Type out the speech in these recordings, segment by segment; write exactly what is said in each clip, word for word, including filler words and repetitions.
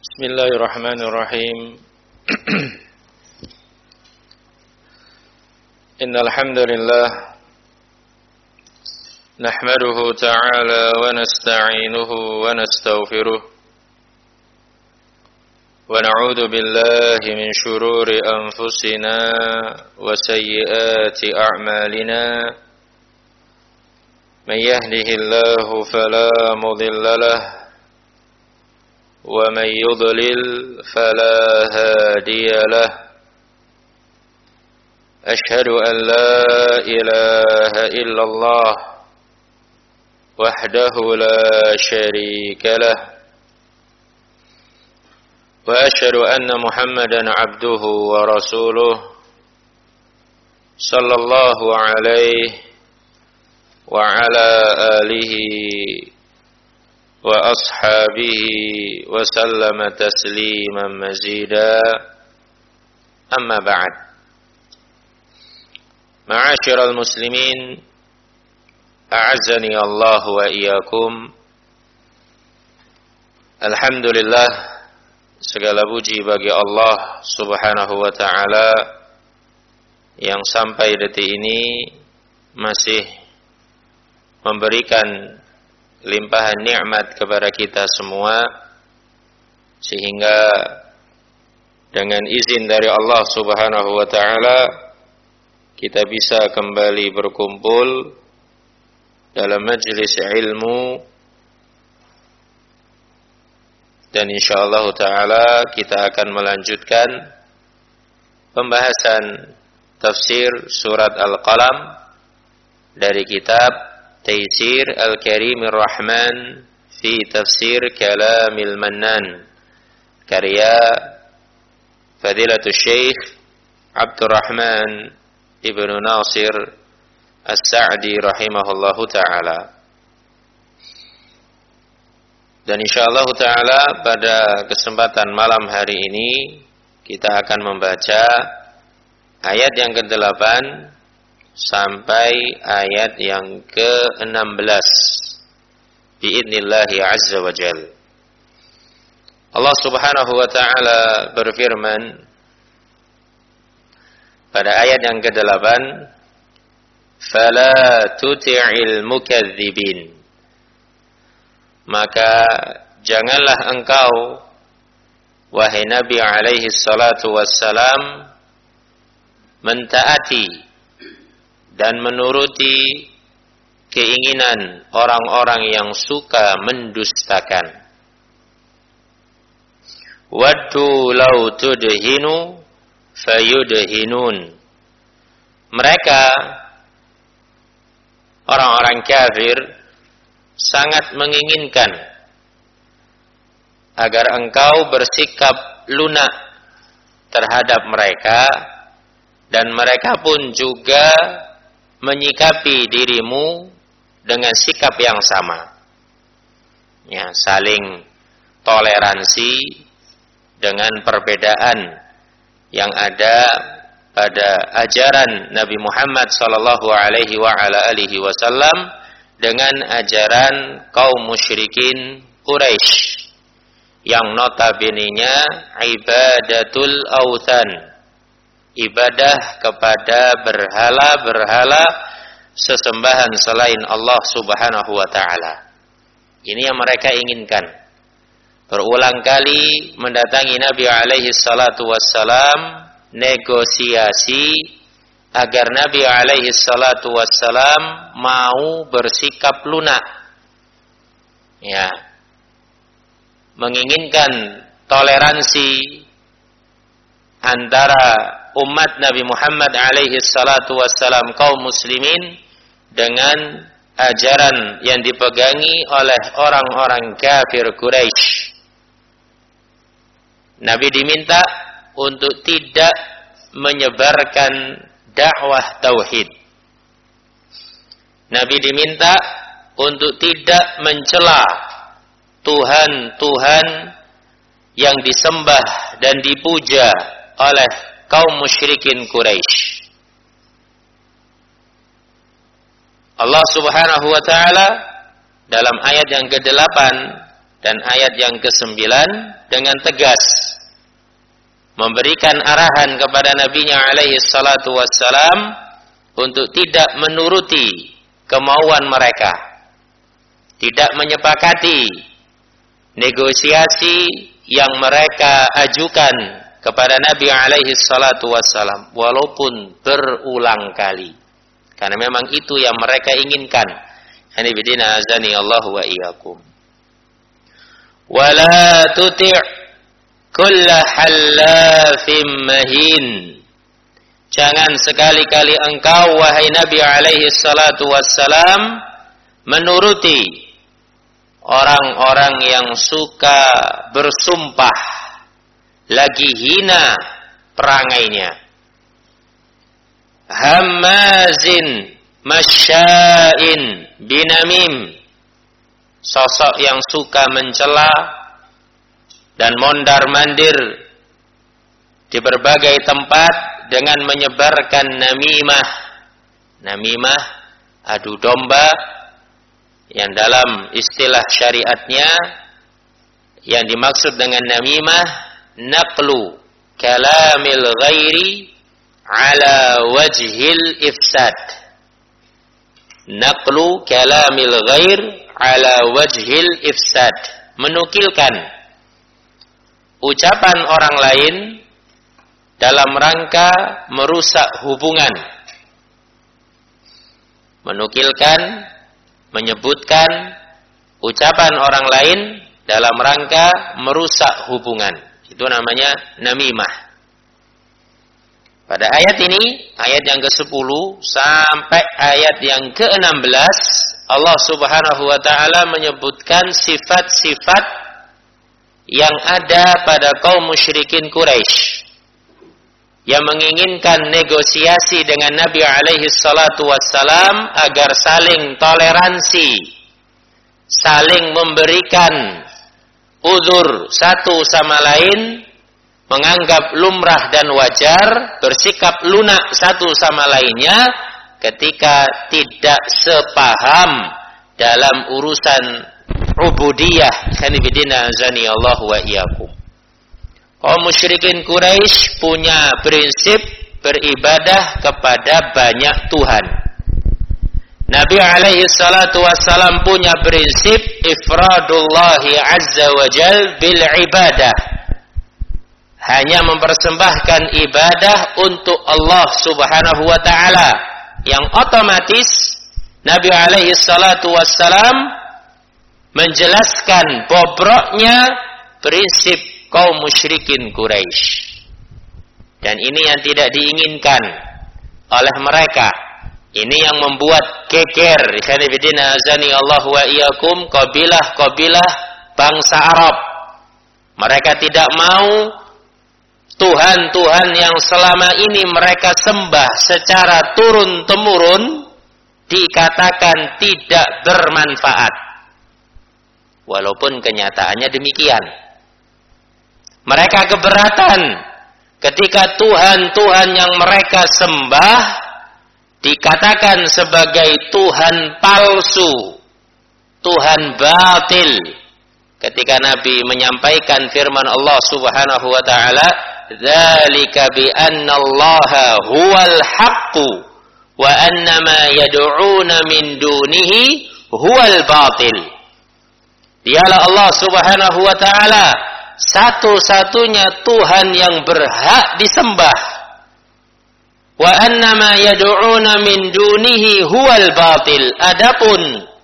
Bismillahirrahmanirrahim. Innal hamdalillah nahmaduhu ta'ala wa nasta'inuhu wa nastaghfiruh wa na'udzu billahi min shururi anfusina wa sayyiati a'malina. Man yahdihillahu fala mudilla lahu ومن يضلل فلا هادي له أشهد أن لا إله إلا الله وحده لا شريك له وأشهد أن محمدا عبده ورسوله صلى الله عليه وعلى آله وأصحابه وسلم تسليما مزيدا. أما بعد، معاشر المسلمين أعزني الله وإياكم. Alhamdulillah, segala puji bagi Allah Subhanahu wa ta'ala yang sampai detik ini masih memberikan limpahan nikmat kepada kita semua, sehingga dengan izin dari Allah Subhanahu wa ta'ala kita bisa kembali berkumpul dalam majlis ilmu, dan insyaallah ta'ala kita akan melanjutkan pembahasan tafsir surat Al-Qalam dari kitab Taysir Al-Karimir Rahman fi Tafsir Kalamil Mannan, karya Fadilatul Syekh Abdurrahman Ibnu Nasir As-Sa'di rahimahullahu ta'ala. Dan insyaallah ta'ala pada kesempatan malam hari ini kita akan membaca ayat yang kedelapan sampai ayat yang ke enam belas biidznillah azza wa jal. Allah Subhanahu wa ta'ala berfirman pada ayat yang kedelapan, fala tuti'il mukadzibin, maka janganlah engkau wahai Nabi alaihi salatu wassalam mentaati dan menuruti keinginan orang-orang yang suka mendustakan. Waddu law tudhinu fayudhinun. Mereka orang-orang kafir sangat menginginkan agar engkau bersikap lunak terhadap mereka, dan mereka pun juga menyikapi dirimu dengan sikap yang sama, ya, saling toleransi dengan perbedaan yang ada pada ajaran Nabi Muhammad sallallahu alaihi wa ala alihi wasallam dengan ajaran kaum musyrikin Quraisy yang notabene-nya ibadatul authan, ibadah kepada berhala-berhala, sesembahan selain Allah Subhanahu wa ta'ala. Ini yang mereka inginkan. Berulang kali mendatangi Nabi alaihi salatu wassalam, negosiasi agar Nabi alaihi salatu wassalam mau bersikap lunak, ya, menginginkan toleransi antara umat Nabi Muhammad alaihi salatu wassalam kaum muslimin dengan ajaran yang dipegangi oleh orang-orang kafir Quraisy. Nabi diminta untuk tidak menyebarkan dakwah tauhid. Nabi diminta untuk tidak mencela Tuhan-Tuhan yang disembah dan dipuja oleh kaum musyrikin Quraisy. Allah Subhanahu wa ta'ala dalam ayat yang kedelapan dan ayat yang kesembilan dengan tegas memberikan arahan kepada Nabinya alaihi salatu wassalam untuk tidak menuruti kemauan mereka, tidak menyepakati negosiasi yang mereka ajukan kepada Nabi alaihi salatu wassalam walaupun berulang kali, karena memang itu yang mereka inginkan. Hanibidina azani Allah wa iyyakum. Wala tuti' kulla hallafim mahin. Jangan sekali-kali engkau wahai Nabi alaihi salatu wassalam menuruti orang-orang yang suka bersumpah lagi hina perangainya. Hammazin masya'in binamim, sosok yang suka mencela dan mondar-mandir di berbagai tempat dengan menyebarkan namimah. Namimah, adu domba, yang dalam istilah syariatnya yang dimaksud dengan namimah naqlu kalamil ghairi ala wajhil ifsad. Naqlu kalamil ghair ala wajhil ifsad, menukilkan ucapan orang lain dalam rangka merusak hubungan. Menukilkan, menyebutkan ucapan orang lain dalam rangka merusak hubungan. Itu namanya namimah. Pada ayat ini, ayat yang kesepuluh sampai ayat yang keenam belas, Allah Subhanahu wa taala menyebutkan sifat-sifat yang ada pada kaum musyrikin Quraisy yang menginginkan negosiasi dengan Nabi alaihi salatu wassalam agar saling toleransi, saling memberikan uzur satu sama lain, menganggap lumrah dan wajar, bersikap lunak satu sama lainnya ketika tidak sepaham dalam urusan ubudiyah. Kanibidina azani Allah wa iyyakum. Kaum musyrikin Quraisy punya prinsip beribadah kepada banyak Tuhan. Nabi alaihi salatu wassalam punya prinsip ifradullahi azza wa jal bil ibadah, hanya mempersembahkan ibadah untuk Allah Subhanahu wa taala, yang otomatis Nabi alaihi salatu wassalam menjelaskan bobroknya prinsip kaum musyrikin Quraisy. Dan ini yang tidak diinginkan oleh mereka. Ini yang membuat geger, ikhwanifidina azani Allah wa iyyakum, kabilah-kabilah bangsa Arab. Mereka tidak mau Tuhan-Tuhan yang selama ini mereka sembah secara turun-temurun dikatakan tidak bermanfaat. Walaupun kenyataannya demikian. Mereka keberatan ketika Tuhan-Tuhan yang mereka sembah dikatakan sebagai Tuhan palsu, Tuhan batil. Ketika Nabi menyampaikan firman Allah Subhanahu wa taala, "Dzalika bi anna Allaha huwal haqqu wa anna ma yad'una min dunihi huwal batil." Dialah Allah Subhanahu wa taala satu-satunya Tuhan yang berhak disembah. Wa anna ma yad'una min dunihi huwal batil. Adapun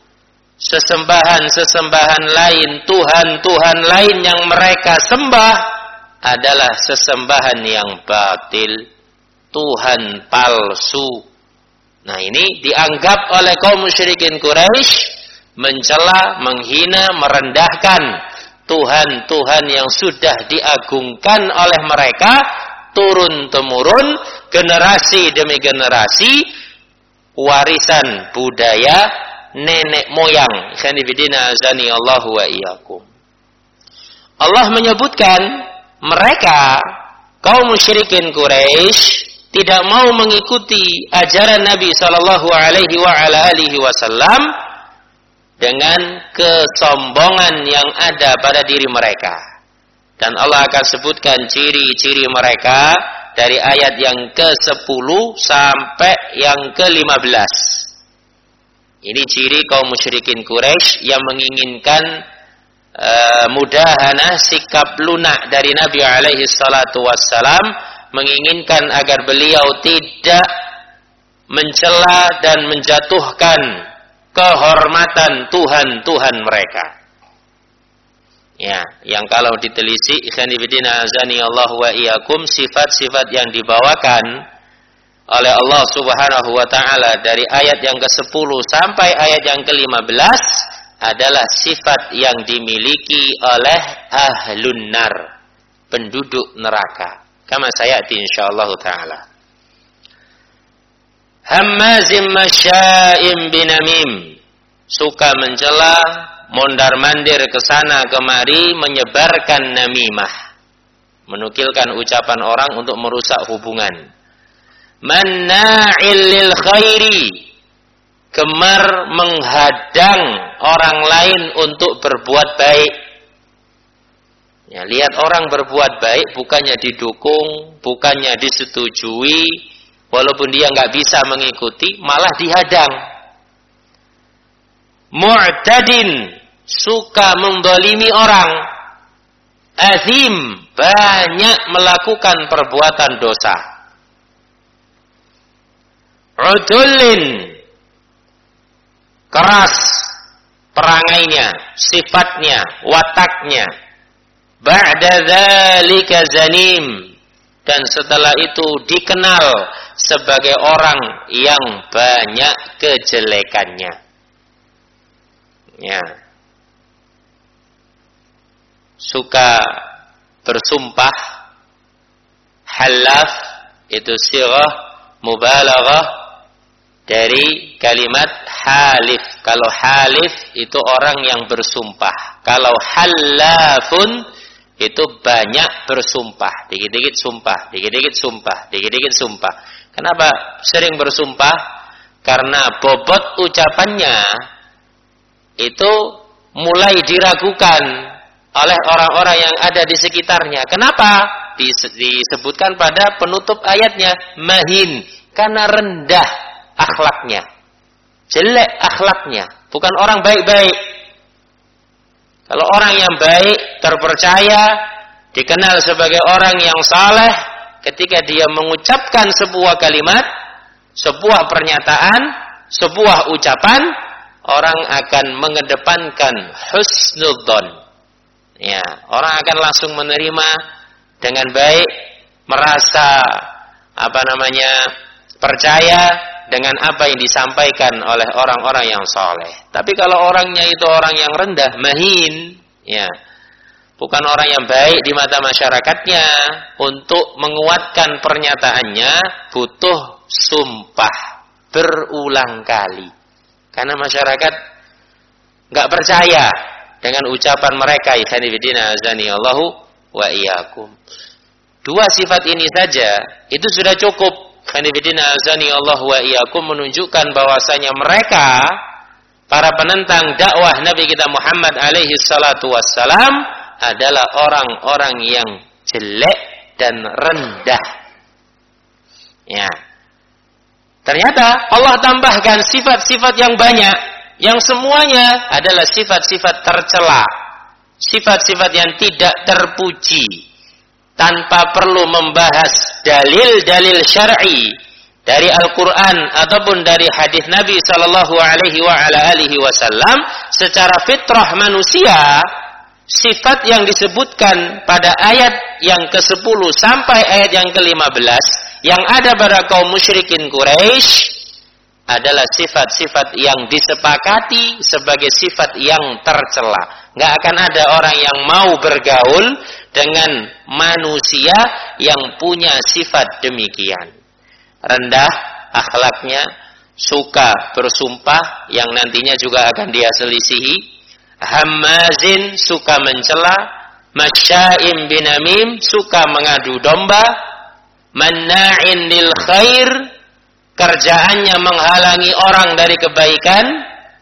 sesembahan-sesembahan lain, Tuhan-Tuhan lain yang mereka sembah adalah sesembahan yang batil, Tuhan palsu. Nah, ini dianggap oleh kaum musyrikin Quraisy mencela, menghina, merendahkan Tuhan-Tuhan yang sudah diagungkan oleh mereka turun-temurun, generasi demi generasi, warisan budaya nenek moyang. Khanifidina azani Allah wa iyyakum. Allah menyebutkan mereka kaum musyrikin Quraisy tidak mau mengikuti ajaran Nabi sallallahu alaihi wa ala alihi wasallam dengan kesombongan yang ada pada diri mereka. Dan Allah akan sebutkan ciri-ciri mereka dari ayat yang ke sepuluh sampai yang ke lima belas. Ini ciri kaum musyrikin Quraisy yang menginginkan uh, mudahanah, sikap lunak dari Nabi alaihi salatu wassalam, menginginkan agar beliau tidak mencela dan menjatuhkan kehormatan Tuhan-Tuhan mereka. Ya, yang kalau ditelisik ikhwan fillah azani Allah wa iyyakum, sifat-sifat yang dibawakan oleh Allah Subhanahu wa taala dari ayat yang ke sepuluh sampai ayat yang ke lima belas adalah sifat yang dimiliki oleh ahlun nar, penduduk neraka. Kama sayati insyaallah taala. Hammazim masya'im binamim, suka mencela, mondar-mandir ke sana kemari, menyebarkan namimah, menukilkan ucapan orang untuk merusak hubungan. Manna'il lil khairi, gemar menghadang orang lain untuk berbuat baik. Ya, lihat orang berbuat baik, bukannya didukung, bukannya disetujui, walaupun dia nggak bisa mengikuti, malah dihadang. Mu'tadin, suka mendolimi orang. Azim, banyak melakukan perbuatan dosa. Udullin, keras perangainya, sifatnya, wataknya. Ba'da dzalika zanim, dan setelah itu dikenal sebagai orang yang banyak kejelekannya. Ya. Suka bersumpah, halaf itu sirah mubalaghah dari kalimat halif. Kalau halif itu orang yang bersumpah. Kalau halafun itu banyak bersumpah, dikit-dikit sumpah, dikit-dikit sumpah, dikit-dikit sumpah. Kenapa sering bersumpah? Karena bobot ucapannya itu mulai diragukan oleh orang-orang yang ada di sekitarnya. Kenapa? Disebutkan pada penutup ayatnya, mahin, karena rendah akhlaknya, jelek akhlaknya, bukan orang baik-baik. Kalau orang yang baik, terpercaya, dikenal sebagai orang yang saleh, ketika dia mengucapkan sebuah kalimat, sebuah pernyataan, sebuah ucapan, orang akan mengedepankan husnudzon. Ya, orang akan langsung menerima dengan baik, merasa apa namanya percaya dengan apa yang disampaikan oleh orang-orang yang soleh. Tapi kalau orangnya itu orang yang rendah, mahin, ya, bukan orang yang baik di mata masyarakatnya, untuk menguatkan pernyataannya butuh sumpah berulang kali. Karena masyarakat nggak percaya dengan ucapan mereka. Ikhwanifidina azani Allahu wa iyyakum. Dua sifat ini saja itu sudah cukup. Ikhwanifidina azani Allahu wa iyyakum, menunjukkan bahwasanya mereka para penentang dakwah Nabi kita Muhammad alaihi salatu wassalam adalah orang-orang yang jelek dan rendah. Ya. Ternyata Allah tambahkan sifat-sifat yang banyak, yang semuanya adalah sifat-sifat tercela, sifat-sifat yang tidak terpuji, tanpa perlu membahas dalil-dalil syar'i dari Al-Quran ataupun dari hadis Nabi Sallallahu Alaihi Wasallam. Secara fitrah manusia, sifat yang disebutkan pada ayat yang ke sepuluh sampai ayat yang ke lima belas yang ada pada kaum musyrikin Quraisy adalah sifat-sifat yang disepakati sebagai sifat yang tercela. Nggak akan ada orang yang mau bergaul dengan manusia yang punya sifat demikian. Rendah akhlaknya, suka bersumpah yang nantinya juga akan dia selisihi, hammazin, suka mencela, masya'im binamim, suka mengadu domba, manna'in lil khair, kerjaannya menghalangi orang dari kebaikan,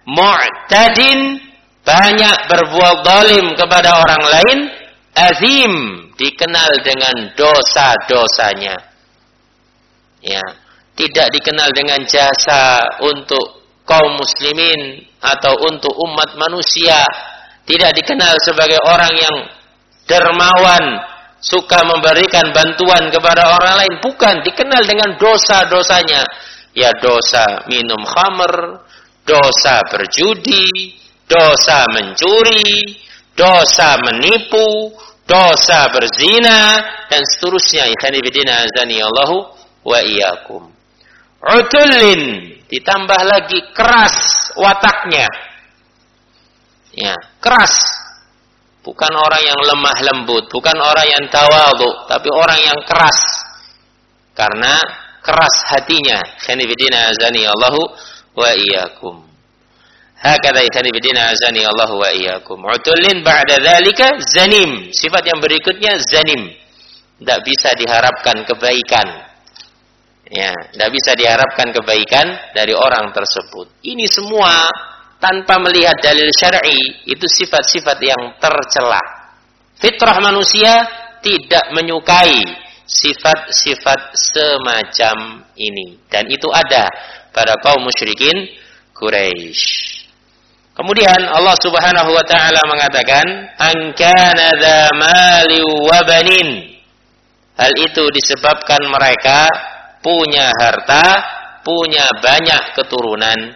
mu'tadin, banyak berbuat zalim kepada orang lain, azim, dikenal dengan dosa-dosanya. Ya, tidak dikenal dengan jasa untuk kaum muslimin atau untuk umat manusia, tidak dikenal sebagai orang yang dermawan, suka memberikan bantuan kepada orang lain, bukan, dikenal dengan dosa-dosanya. Ya, dosa minum khamr, dosa berjudi, dosa mencuri, dosa menipu, dosa berzina, dan seterusnya. Ikhwani fillah azani Allahu wa iyyakum. Utullin, ditambah lagi keras wataknya. Ya, keras. Bukan orang yang lemah lembut, bukan orang yang tawadhu, tapi orang yang keras. Karena keras hatinya. Ikhwani fillah azani Allahu wa iyyakum. Hakadha ikhwani fillah azani Allahu wa iyyakum. Utullin ba'da dzalika zanim. Sifat yang berikutnya zanim. Tidak bisa diharapkan kebaikan. Ya, tidak bisa diharapkan kebaikan dari orang tersebut. Ini semua tanpa melihat dalil syar'i, itu sifat-sifat yang tercela. Fitrah manusia tidak menyukai sifat-sifat semacam ini, dan itu ada pada kaum musyrikin Quraisy. Kemudian Allah Subhanahu wa taala mengatakan, "An kana dza mali wa banin." Hal itu disebabkan mereka punya harta, punya banyak keturunan.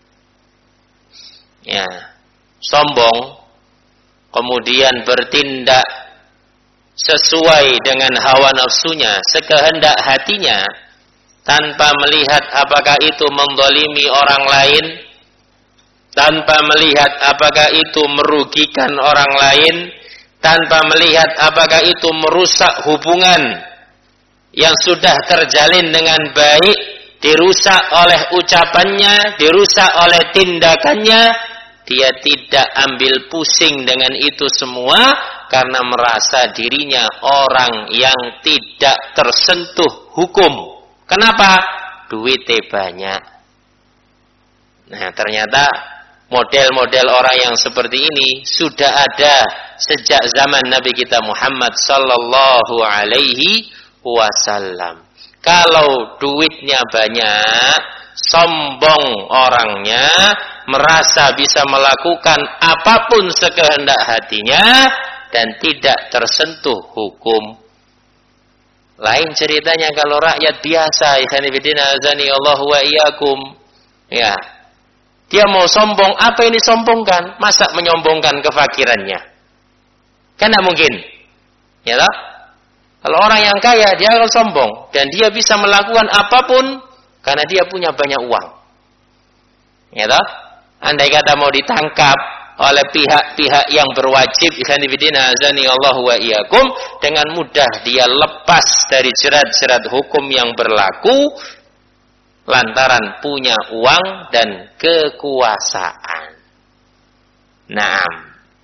Ya, sombong, kemudian bertindak sesuai dengan hawa nafsunya, sekehendak hatinya, tanpa melihat apakah itu menzalimi orang lain, tanpa melihat apakah itu merugikan orang lain, tanpa melihat apakah itu merusak hubungan yang sudah terjalin dengan baik, dirusak oleh ucapannya, dirusak oleh tindakannya. Dia tidak ambil pusing dengan itu semua karena merasa dirinya orang yang tidak tersentuh hukum. Kenapa? Duitnya banyak. Nah, ternyata model-model orang yang seperti ini sudah ada sejak zaman Nabi kita Muhammad sallallahu alaihi wasallam. Kalau duitnya banyak, sombong orangnya, merasa bisa melakukan apapun sekehendak hatinya dan tidak tersentuh hukum. Lain ceritanya kalau rakyat biasa, ikhwani fillah azani Allah wa iyyakum. Ya. Dia mau sombong, apa yang disombongkan? Masa menyombongkan kefakirannya? Kan tidak mungkin. Ya tak? Kalau orang yang kaya, dia akan sombong. Dan dia bisa melakukan apapun karena dia punya banyak uang. Ya tak? Andai kata mau ditangkap oleh pihak-pihak yang berwajib, ikhwan fillah azani Allah wa iyyakum, dengan mudah dia lepas dari jerat-jerat hukum yang berlaku lantaran punya uang dan kekuasaan. Naam.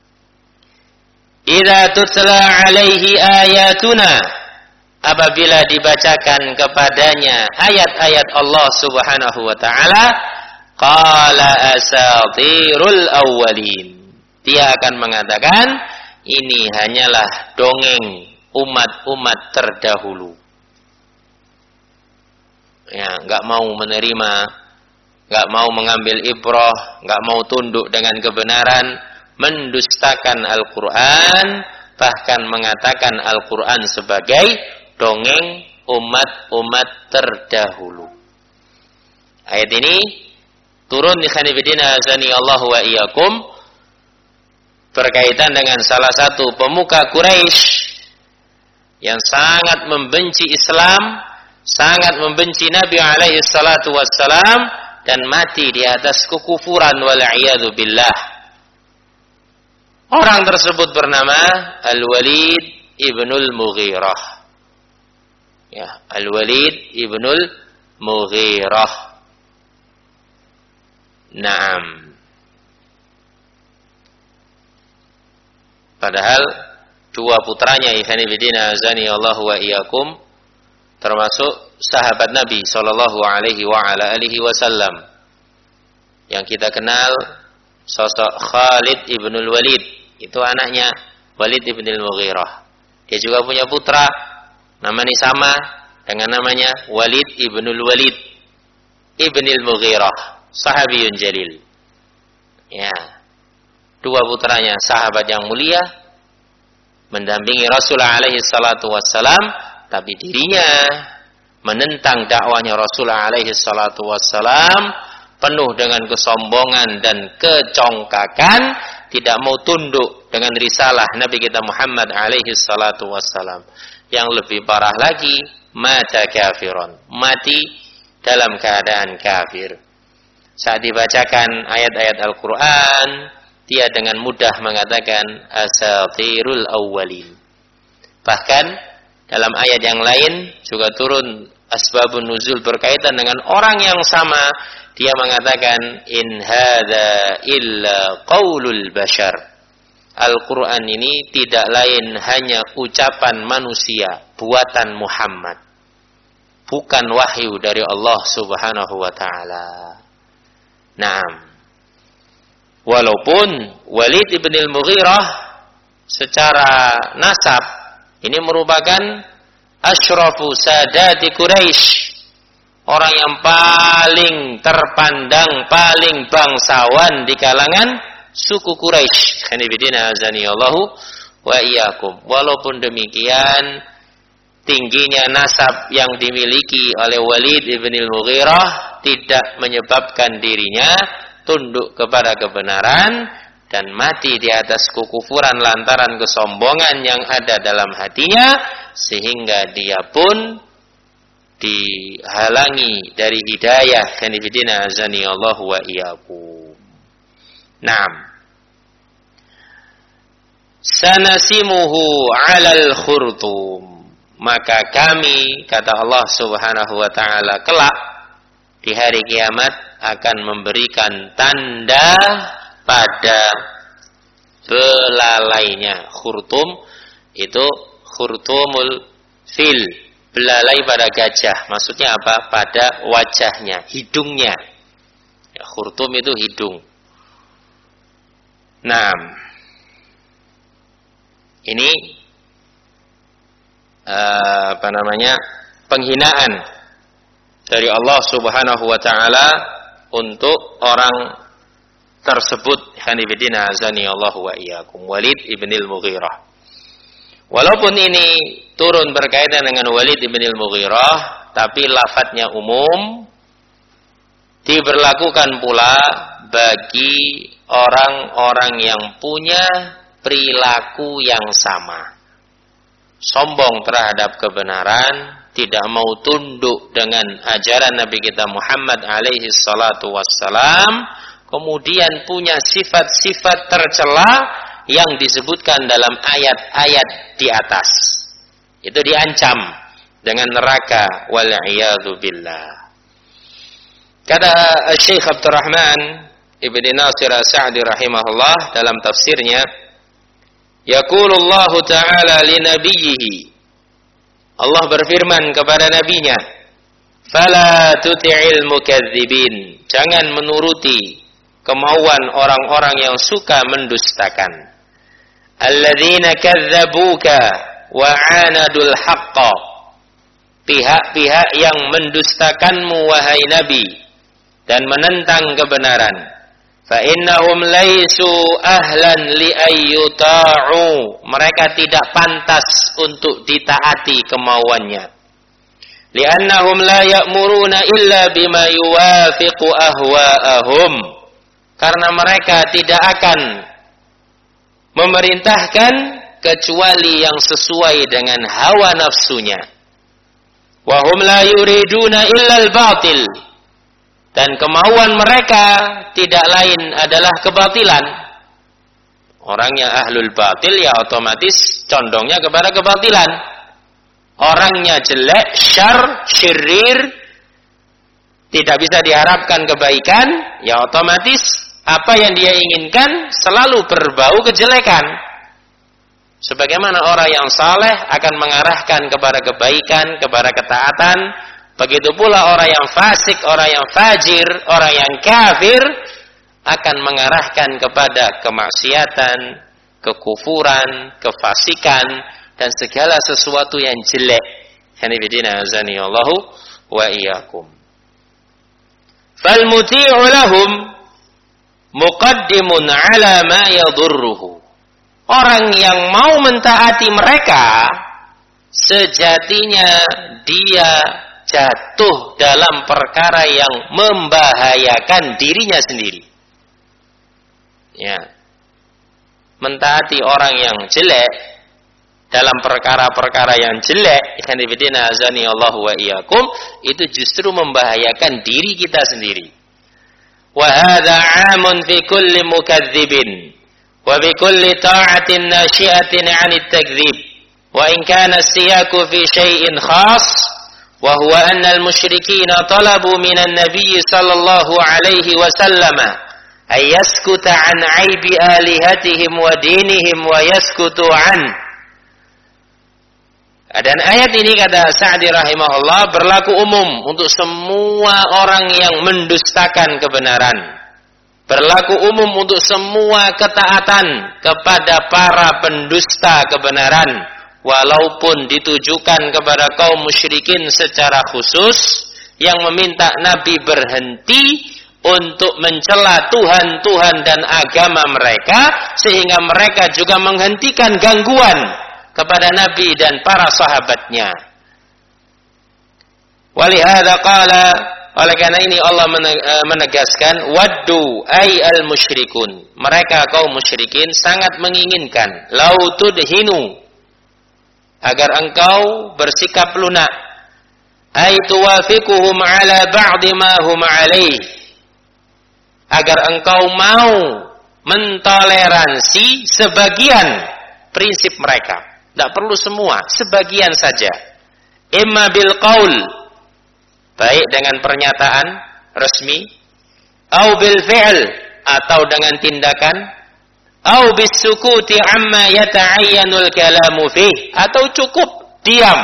Idza tutla alaihi ayatuna, apabila dibacakan kepadanya ayat-ayat Allah Subhanahu wa taala, qala asatirul awwalin. Dia akan mengatakan, ini hanyalah dongeng umat-umat terdahulu. Ya, enggak mau menerima, enggak mau mengambil ibrah, enggak mau tunduk dengan kebenaran, mendustakan Al-Quran, bahkan mengatakan Al-Quran sebagai dongeng umat-umat terdahulu. Ayat ini turun di khanifidina azani Allah wa iyyakum berkaitan dengan salah satu pemuka Quraisy yang sangat membenci Islam, sangat membenci Nabi alaihi salatu wassalam, dan mati di atas kekufuran wal'iyadu billah. Orang tersebut bernama Al-Walid ibnul Mughirah. Ya, Al-Walid ibnul Mughirah. Naam. Padahal dua putranya, ikhwani fillah azani Allah wa iyyakum, termasuk sahabat Nabi sallallahu alaihi wa ala alihi wasallam. yang kita kenal sosok Khalid ibnul Walid, itu anaknya Walid ibnul Mughirah. Dia juga punya putra namanya sama dengan namanya Walid ibnul Walid ibnul Mughirah, sahabiyun jalil. Ya, dua putranya sahabat yang mulia, mendampingi Rasulullah alaihi salatu wassalam, tapi dirinya menentang dakwahnya Rasulullah alaihi salatu wassalam, penuh dengan kesombongan dan kecongkakan, tidak mau tunduk dengan risalah Nabi kita Muhammad alaihi salatu wassalam. Yang lebih parah lagi, mata kafiron, mati dalam keadaan kafir. Saat dibacakan ayat-ayat Al-Quran, dia dengan mudah mengatakan asatirul awwalin. Bahkan dalam ayat yang lain juga turun asbabun nuzul berkaitan dengan orang yang sama. Dia mengatakan in hadza illa qaulul bashar. Al-Quran ini tidak lain hanya ucapan manusia, buatan Muhammad, bukan wahyu dari Allah subhanahu wa ta'ala. Naam. Walaupun Walid ibn al-Mughirah secara nasab ini merupakan asyrafu sadati Quraisy, orang yang paling terpandang, paling bangsawan di kalangan suku Quraisy. Khanifidina azanillahu wa iyyakum. Walaupun demikian, tingginya nasab yang dimiliki oleh Walid ibn al-Mughirah tidak menyebabkan dirinya tunduk kepada kebenaran dan mati di atas kekufuran lantaran kesombongan yang ada dalam hatinya, sehingga dia pun dihalangi dari hidayah. Khanifidina azanillahu wa iyyakum. Naam. Sanasimuhu 'alal khurtum. Maka kami, kata Allah subhanahu wa ta'ala, kelak di hari kiamat akan memberikan tanda pada belalainya. Khurtum itu khurtumul fil, belalai pada gajah. Maksudnya apa? Pada wajahnya, hidungnya. Ya, khurtum itu hidung. Nah, ini uh, apa namanya? penghinaan dari Allah subhanahu wa ta'ala untuk orang tersebut. Hanifidina azani Allah wa iyyakum. Walid ibn al-Mughirah. Walaupun ini turun berkaitan dengan Walid ibn al-Mughirah, tapi lafadznya umum, diberlakukan pula bagi orang-orang yang punya perilaku yang sama. Sombong terhadap kebenaran, tidak mau tunduk dengan ajaran Nabi kita Muhammad alaihi salatu wassalam, kemudian punya sifat-sifat tercela yang disebutkan dalam ayat-ayat di atas. Itu diancam dengan neraka, wal'iyadzu billah. Kata Syekh Abdurrahman Ibn Nasir As-Sa'di rahimahullah dalam tafsirnya, yaqulullahu ta'ala li nabiyhi, Allah berfirman kepada nabinya, fala tuti'il mukadzibin, jangan menuruti kemauan orang-orang yang suka mendustakan. Alladzina kadzabuka wa 'anadul haqqa, pihak-pihak yang mendustakanmu wahai nabi dan menentang kebenaran. Fa innahum laisu ahlan li ayyuta'u, mereka tidak pantas untuk ditaati kemauannya. Li'annahum la ya'muruna illa bima yuwafiqu ahwa'ahum, karena mereka tidak akan memerintahkan kecuali yang sesuai dengan hawa nafsunya. Wa hum la yuriduna illa al-batil, dan kemauan mereka tidak lain adalah kebatilan. Orang yang ahlul batil ya otomatis condongnya kepada kebatilan. Orangnya jelek, syar, syirir, tidak bisa diharapkan kebaikan, ya otomatis apa yang dia inginkan selalu berbau kejelekan. Sebagaimana orang yang saleh akan mengarahkan kepada kebaikan, kepada ketaatan, begitu pula orang yang fasik, orang yang fajir, orang yang kafir, akan mengarahkan kepada kemaksiatan, kekufuran, kefasikan, dan segala sesuatu yang jelek. Hanifidina azani Allahu wa iyyakum. Fal muti'u lahum muqaddimun ala ma yadurruhu. Orang yang mau mentaati mereka, sejatinya dia jatuh dalam perkara yang membahayakan dirinya sendiri. Ya. Mentaati orang yang jelek dalam perkara-perkara yang jelek, ikhwan fillah azani Allahu wa iyyakum, itu justru membahayakan diri kita sendiri. Wa hadza 'amun fi kulli mukadzibin wa bi kulli ta'atin nashi'atin 'anit takdzib. Wa in kana as-siyaqu fi shay'in khas wa huwa anna al-musyrikeena talabu minan nabiy sallallahu alaihi wasallam ay yaskuta 'an 'aibi alihatihim wa dinihim wa yaskutu 'an. Dan ayat ini kata Sa'di rahimahullah berlaku umum untuk semua orang yang mendustakan kebenaran. Berlaku umum untuk semua ketaatan kepada para pendusta kebenaran, walaupun ditujukan kepada kaum musyrikin secara khusus yang meminta Nabi berhenti untuk mencela Tuhan-Tuhan dan agama mereka, sehingga mereka juga menghentikan gangguan kepada Nabi dan para sahabatnya. Walihada qala, oleh karena ini Allah menegaskan waddu ay al musyrikun. Mereka kaum musyrikin sangat menginginkan lau tudhinu, agar engkau bersikap lunak, ay tuwafiquhum ala ba'di ma hum alaih, agar engkau mau mentoleransi sebagian prinsip mereka. Tidak perlu semua, sebagian saja. Imma bil qaul, baik dengan pernyataan resmi, au bil fi'l, atau dengan tindakan, au bis sukuti amma yata'ayyanul kalamu fih, atau cukup diam.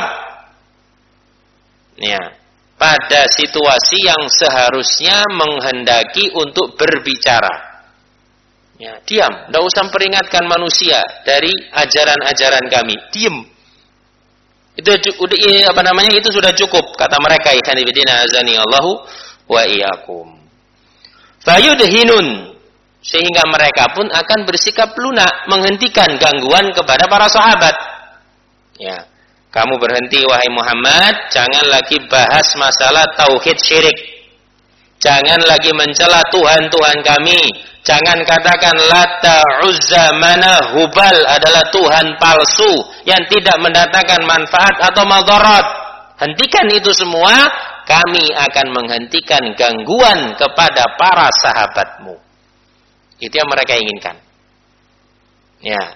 Ya, pada situasi yang seharusnya menghendaki untuk berbicara. Ya, diam, tidak usah peringatkan manusia dari ajaran-ajaran kami. Diam. Itu apa namanya? Itu sudah cukup, kata mereka. Ikhwan fillah azani Allahu wa iyyakum. Fayudhinun, sehingga mereka pun akan bersikap lunak, menghentikan gangguan kepada para sahabat. Ya, kamu berhenti wahai Muhammad, jangan lagi bahas masalah tauhid syirik. Jangan lagi mencela Tuhan-Tuhan kami. Jangan katakan Lata, Uzza, Mana, Hubal adalah Tuhan palsu yang tidak mendatangkan manfaat atau madarat. Hentikan itu semua, kami akan menghentikan gangguan kepada para sahabatmu. Itu yang mereka inginkan. Ya.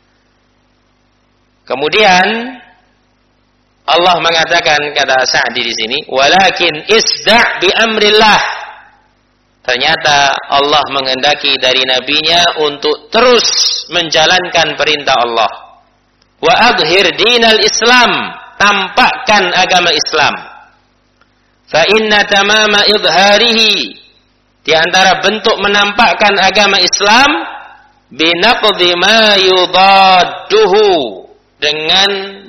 Kemudian Allah mengatakan, kata Sa'di di sini, walakin isda' bi amrillah. Ternyata Allah menghendaki dari nabinya untuk terus menjalankan perintah Allah. Wa adhir dinal Islam, tampakkan agama Islam. Fa inna tamama idharihi, di antara bentuk menampakkan agama Islam, binaqdi ma yudadduhu, dengan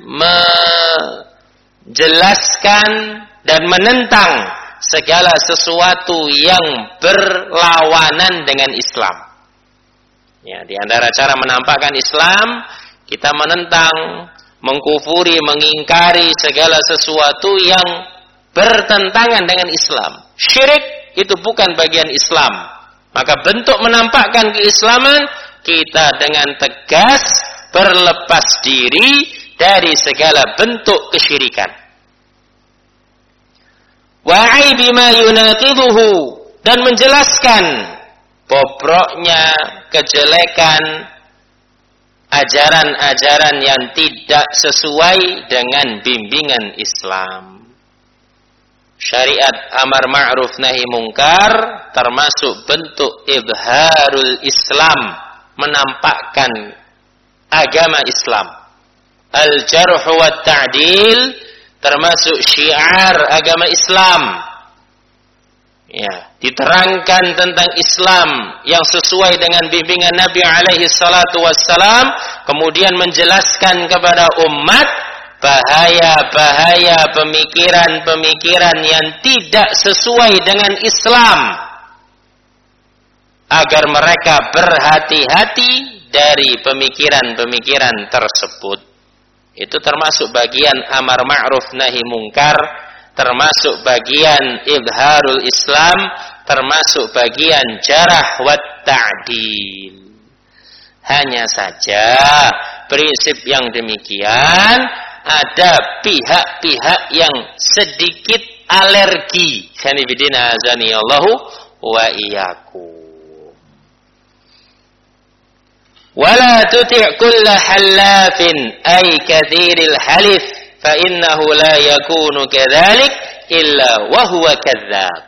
menjelaskan dan menentang segala sesuatu yang berlawanan dengan Islam. Ya, di antara cara menampakkan Islam, kita menentang, mengkufuri, mengingkari segala sesuatu yang bertentangan dengan Islam. Syirik itu bukan bagian Islam. Maka bentuk menampakkan keislaman, kita dengan tegas berlepas diri dari segala bentuk kesyirikan. Wa'i bima yunaqiduhu, dan menjelaskan bobroknya, kejelekan ajaran-ajaran yang tidak sesuai dengan bimbingan Islam. Syariat amar ma'ruf nahi mungkar termasuk bentuk idharul Islam, menampakkan agama Islam. Al-jarh wa ta'dil termasuk syiar agama Islam. Ya, diterangkan tentang Islam yang sesuai dengan bimbingan Nabi alaihi salatu wassalam, kemudian menjelaskan kepada umat bahaya-bahaya pemikiran-pemikiran yang tidak sesuai dengan Islam, agar mereka berhati-hati dari pemikiran-pemikiran tersebut. Itu termasuk bagian amar ma'ruf nahi mungkar, termasuk bagian izharul Islam, termasuk bagian jarah wat ta'dil. Hanya saja prinsip yang demikian ada pihak-pihak yang sedikit alergi. Khanifidina azaniyallahu wa iyyakum. Wala tuti' kulla halafin ay kathiril halif fa innahu la yakunu kadzalik illa wa huwa kadzdzab.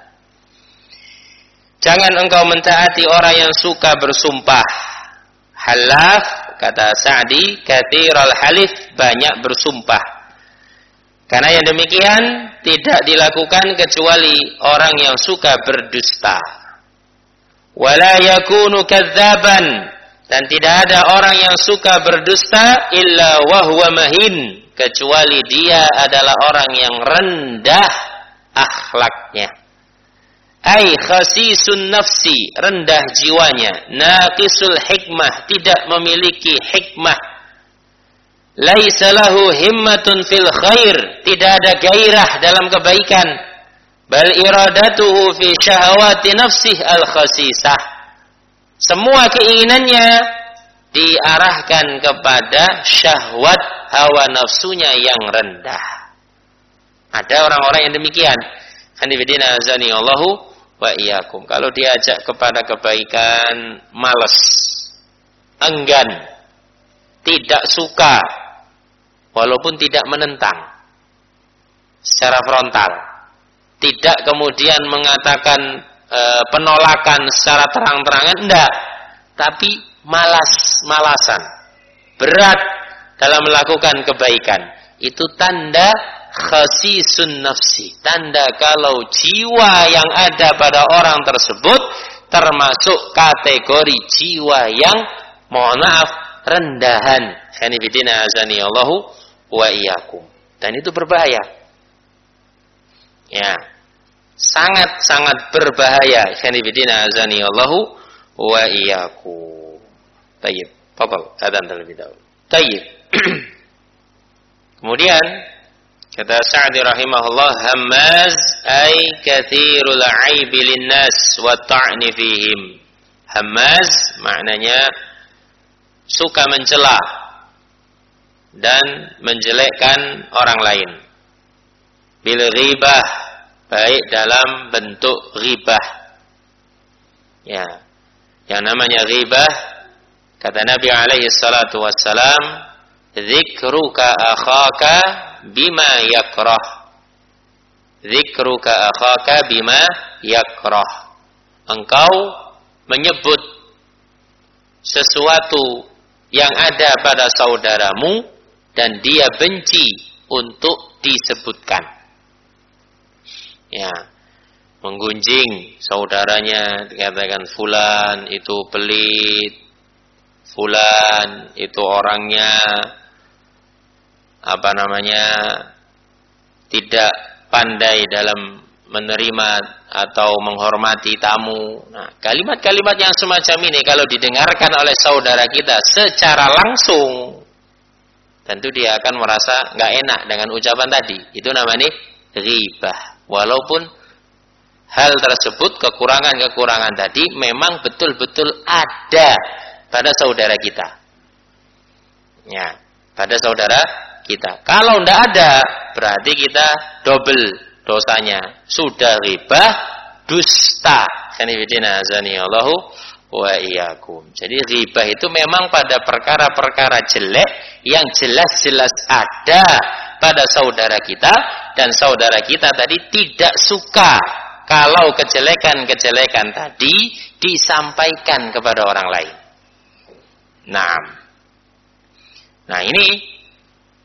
Jangan engkau mentaati orang yang suka bersumpah. Halaf, kata Sa'di, kathiral halif, banyak bersumpah. Karena yang demikian tidak dilakukan kecuali orang yang suka berdusta. Wala yakunu kadzaban, dan tidak ada orang yang suka berdusta illa wa huwa mahin, kecuali dia adalah orang yang rendah akhlaknya. Ai khasisun nafsi, rendah jiwanya. Naqisul hikmah, tidak memiliki hikmah. Laisa lahu himmatun fil khair, tidak ada gairah dalam kebaikan. Bal iradatuhu fi syahawati nafsih al khasisah. Semua keinginannya diarahkan kepada syahwat hawa nafsunya yang rendah. Ada orang-orang yang demikian. Hanifidina azani Allahu wa iyyakum. Kalau diajak kepada kebaikan, malas, enggan, tidak suka, walaupun tidak menentang secara frontal, tidak kemudian mengatakan e, penolakan secara terang-terangan, enggak, tapi malas-malasan, berat dalam melakukan kebaikan. Itu tanda khasisun nafsi, tanda kalau jiwa yang ada pada orang tersebut termasuk kategori jiwa yang, mohon maaf, rendahan. Hanifidina azani Allahu wa iyyakum. Dan itu berbahaya. Ya, sangat-sangat berbahaya. Hanifidina azani Allahu wa iyyakum. Tayyib, fadhal, adzan terlebih dahulu. Tayyib. Kemudian kata Sa'di rahimahullah, hammaz ay kathirul aibi linnas wa ta'ni fihim. Hammaz maknanya suka mencela dan menjelekkan orang lain. Bil ghibah, baik dalam bentuk ghibah. Ya. Yang namanya ghibah, kata Nabi alaihi salatu wassalam, dzikruka akhaka bima yakrah. Dzikruka akhaka bima yakrah. Engkau menyebut sesuatu yang ada pada saudaramu dan dia benci untuk disebutkan. Ya, menggunjing saudaranya, dikatakan fulan itu pelit, fulan itu orangnya apa namanya tidak pandai dalam menerima atau menghormati tamu. Nah, kalimat-kalimat yang semacam ini kalau didengarkan oleh saudara kita secara langsung, tentu dia akan merasa nggak enak dengan ucapan tadi. Itu namanya ghibah. Walaupun hal tersebut, kekurangan-kekurangan tadi memang betul-betul ada pada saudara kita. Ya, pada saudara kita. Kalau tidak ada, berarti kita double dosanya. Sudah ghibah, dusta. Kanifidina azani Allahu wa iyyakum. Jadi ghibah itu memang pada perkara-perkara jelek yang jelas-jelas ada pada saudara kita, dan saudara kita tadi tidak suka kalau kejelekan-kejelekan tadi disampaikan kepada orang lain. Nah, nah ini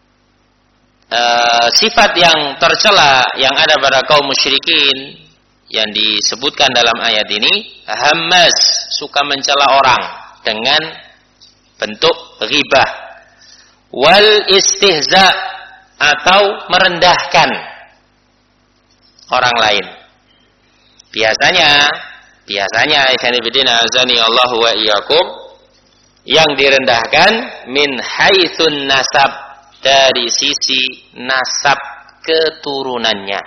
uh, sifat yang tercela yang ada pada kaum musyrikin yang disebutkan dalam ayat ini, hammaz, suka mencela orang dengan bentuk ghibah, wal istihza, atau merendahkan orang lain. Biasanya, biasanya ikhwan fillah azani Allah wa iyyakum, yang direndahkan min haitsun nasab, dari sisi nasab keturunannya.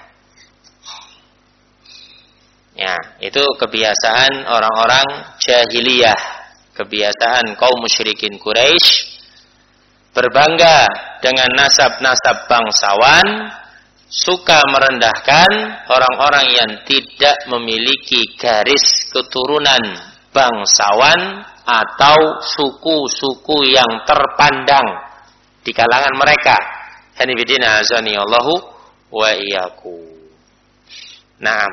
Ya, itu kebiasaan orang-orang jahiliyah, kebiasaan kaum musyrikin Quraisy, berbangga dengan nasab-nasab bangsawan, suka merendahkan orang-orang yang tidak memiliki garis keturunan bangsawan atau suku-suku yang terpandang di kalangan mereka. Hanifidina azani Allahu wa iyyakum. Naam.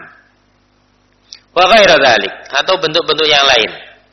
Wa ghaira dzalik, atau bentuk-bentuk yang lain.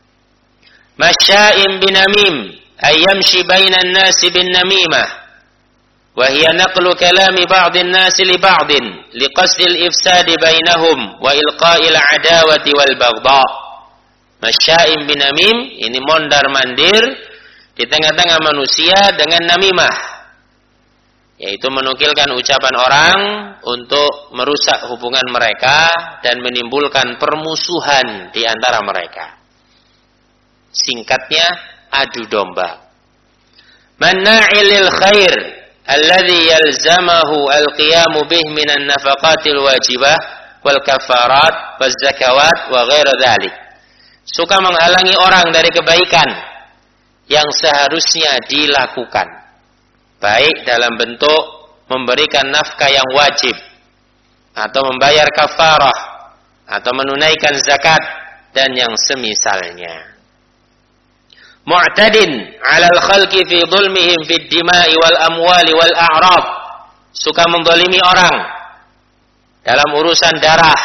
Masya'im binamim, ay yamshi bainan nasi bin namimah, wa hiya naqlu kalami ba'dhin nasi li ba'dhin li qasdil ifsadi bainahum wa ilqa'il adawati wal baghdha. Masya'im binamim, ini mondar-mandir di tengah-tengah manusia dengan namimah, yaitu menukilkan ucapan orang untuk merusak hubungan mereka dan menimbulkan permusuhan di antara mereka. Singkatnya, adu domba. Manna'il lil khair alladhi yalzamahu al-qiyamu bih minan nafaqatil wajibah wal kafarat wal zakawat wa ghaira dhalik. Suka menghalangi orang dari kebaikan yang seharusnya dilakukan, baik dalam bentuk memberikan nafkah yang wajib, atau membayar kafarah, atau menunaikan zakat, dan yang semisalnya. Mu'tadin 'alal khalqi fi dhulmihim fid dima'i wal amwali wal a'rad. Suka menzalimi orang dalam urusan darah.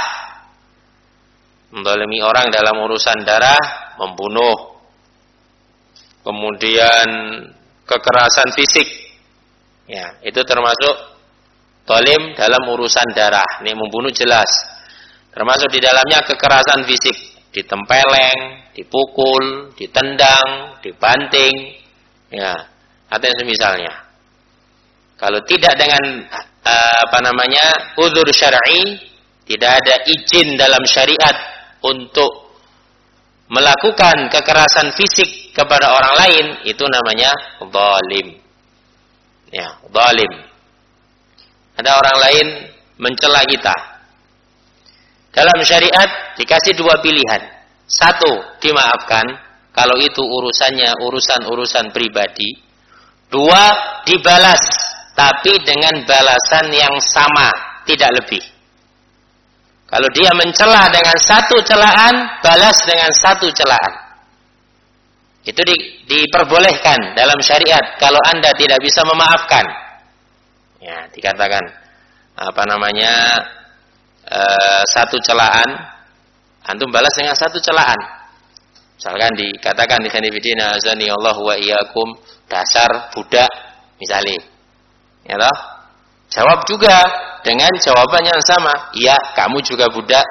Menzalimi orang dalam urusan darah, membunuh. Kemudian kekerasan fisik. Ya, itu termasuk zalim dalam urusan darah. Ini membunuh jelas. Termasuk di dalamnya kekerasan fisik, ditempeleng, dipukul, ditendang, dibanting, ya, atau yang semisalnya. Kalau tidak dengan apa namanya uzur syar'i, tidak ada izin dalam syariat untuk melakukan kekerasan fisik kepada orang lain, itu namanya zalim. Ya, zalim. Ada orang lain mencela kita. Dalam syariat dikasih dua pilihan. Satu, dimaafkan kalau itu urusannya urusan-urusan pribadi. Dua, dibalas, tapi dengan balasan yang sama, tidak lebih. Kalau dia mencela dengan satu celaan, balas dengan satu celaan. Itu di, diperbolehkan dalam syariat kalau Anda tidak bisa memaafkan. Ya, dikatakan apa namanya e, satu celaan, antum balas dengan satu celaan. Misalkan dikatakan di khanifidina azani Allah wa iyyakum, dasar budak misalnya. Ya toh? Jawab juga dengan jawaban yang sama. Iya, kamu juga budak.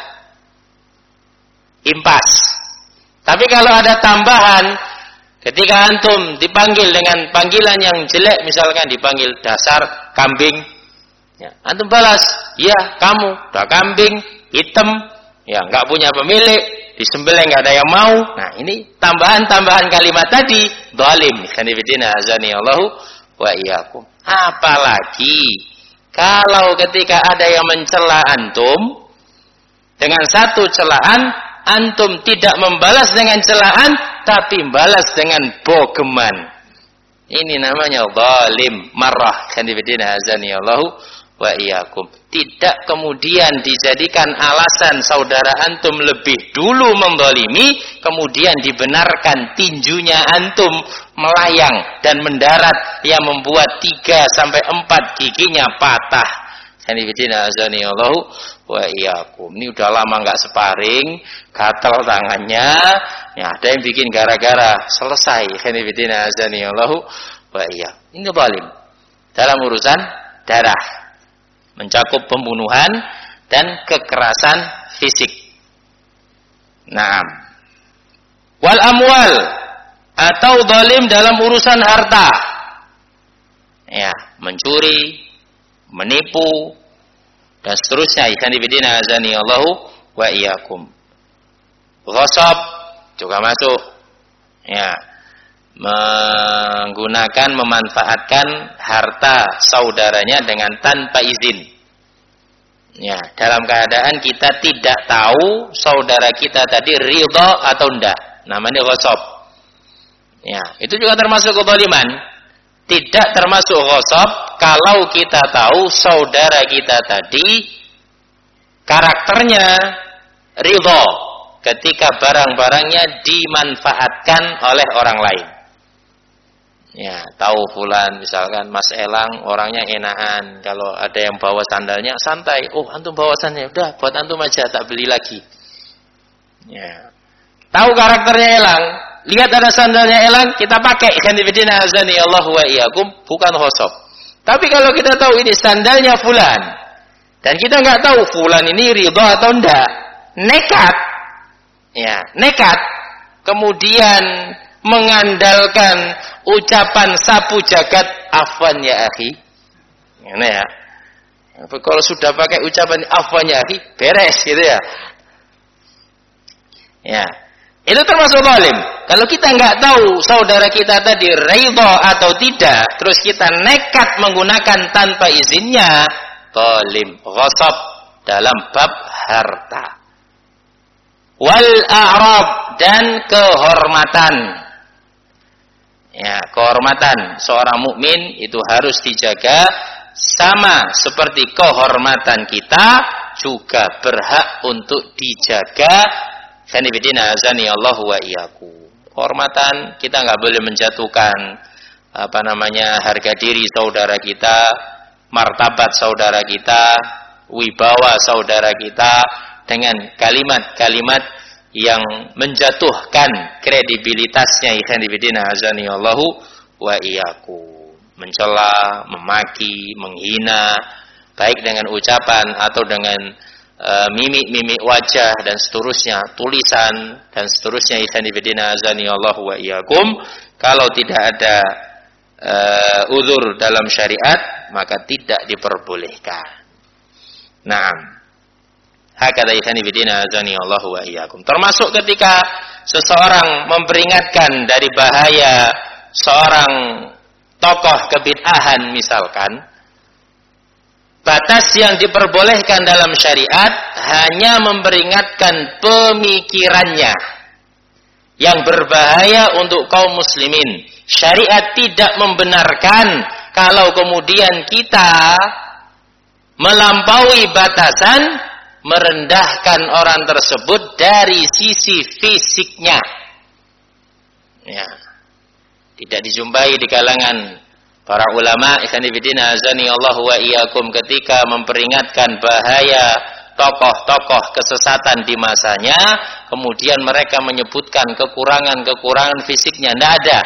Impas. Tapi kalau ada tambahan, ketika antum dipanggil dengan panggilan yang jelek, misalkan dipanggil dasar kambing, ya, antum balas, iya kamu, dah kambing, hitam, ya nggak punya pemilik, disembelih nggak ada yang mau. Nah ini tambahan-tambahan kalimat tadi, zalim. Khanifidina azani Allahu wa iyyakum. Apalagi kalau ketika ada yang mencela antum dengan satu celaan, antum tidak membalas dengan celaan, tapi balas dengan bogeman. Ini namanya zalim marrah. Khanifidina azani Allahu wa iyyakum. Tidak kemudian dijadikan alasan saudara antum lebih dulu menzalimi, kemudian dibenarkan tinjunya antum melayang dan mendarat yang membuat tiga sampai empat giginya patah. Khanifidina azani Allahu wa iyyakum. Ini udah lama nggak sparring, gatal tangannya, ya ada yang bikin gara-gara selesai. Khanifidina azani Allahu wa iyyakum. Ini zalim dalam urusan darah, mencakup pembunuhan dan kekerasan fisik. Naam. Wal amwal atau zalim dalam urusan harta. Ya, mencuri, menipu dan seterusnya. Ikhwan fillah azani Allahu wa iyyakum. Ghasab juga masuk. Ya. Menggunakan, memanfaatkan harta saudaranya dengan tanpa izin. Ya, dalam keadaan kita tidak tahu saudara kita tadi ridha atau enggak. Namanya ghasab. Ya, itu juga termasuk kezaliman. Tidak termasuk ghasab kalau kita tahu saudara kita tadi karakternya ridha ketika barang-barangnya dimanfaatkan oleh orang lain. Ya, tahu fulan misalkan Mas Elang orangnya enakan, kalau ada yang bawa sandalnya santai, oh antum bawa sandalnya, udah buat antum aja, tak beli lagi. Ya. Tahu karakternya Elang, lihat ada sandalnya Elang, kita pakai. Khanifidina azani Allah wa iyyakum, bukan ghasab. Tapi kalau kita tahu ini sandalnya fulan dan kita nggak tahu fulan ini ridha atau enggak, nekat. Ya, nekat. Kemudian mengandalkan ucapan sapu jagat, afwan ya akhi. Ini ya. Kalau sudah pakai ucapan afwan ya akhi, beres gitu ya. Ya. Itu termasuk zalim. Kalau kita nggak tahu saudara kita tadi ridha atau tidak, terus kita nekat menggunakan tanpa izinnya, zalim, ghasab dalam bab harta. Wal a'rab dan kehormatan. Ya, kehormatan seorang mukmin itu harus dijaga sama seperti kehormatan kita juga berhak untuk dijaga. Khanifidina azani Allahu wa iyyakum. Kehormatan kita nggak boleh menjatuhkan apa namanya harga diri saudara kita, martabat saudara kita, wibawa saudara kita dengan kalimat-kalimat yang menjatuhkan kredibilitasnya. Ikhwan fillah azani Allahu wa iyyakum. Mencela, memaki, menghina, baik dengan ucapan atau dengan uh, mimik-mimik wajah dan seterusnya, tulisan dan seterusnya. Ikhwan fillah azani Allahu wa iyyakum. Kalau tidak ada uh, uzur dalam syariat, maka tidak diperbolehkan. Naam. Hakadha ikhwan fillah azani Allahu wa iyyakum. Termasuk ketika seseorang memperingatkan dari bahaya seorang tokoh kebid'ahan misalkan, batas yang diperbolehkan dalam syariat hanya memperingatkan pemikirannya yang berbahaya untuk kaum muslimin. Syariat tidak membenarkan kalau kemudian kita melampaui batasan merendahkan orang tersebut dari sisi fisiknya. Ya. Tidak dijumpai di kalangan para ulama ikhwan fillah azani Allahu wa iyyakum ketika memperingatkan bahaya tokoh-tokoh kesesatan di masanya, kemudian mereka menyebutkan kekurangan-kekurangan fisiknya. Tidak ada.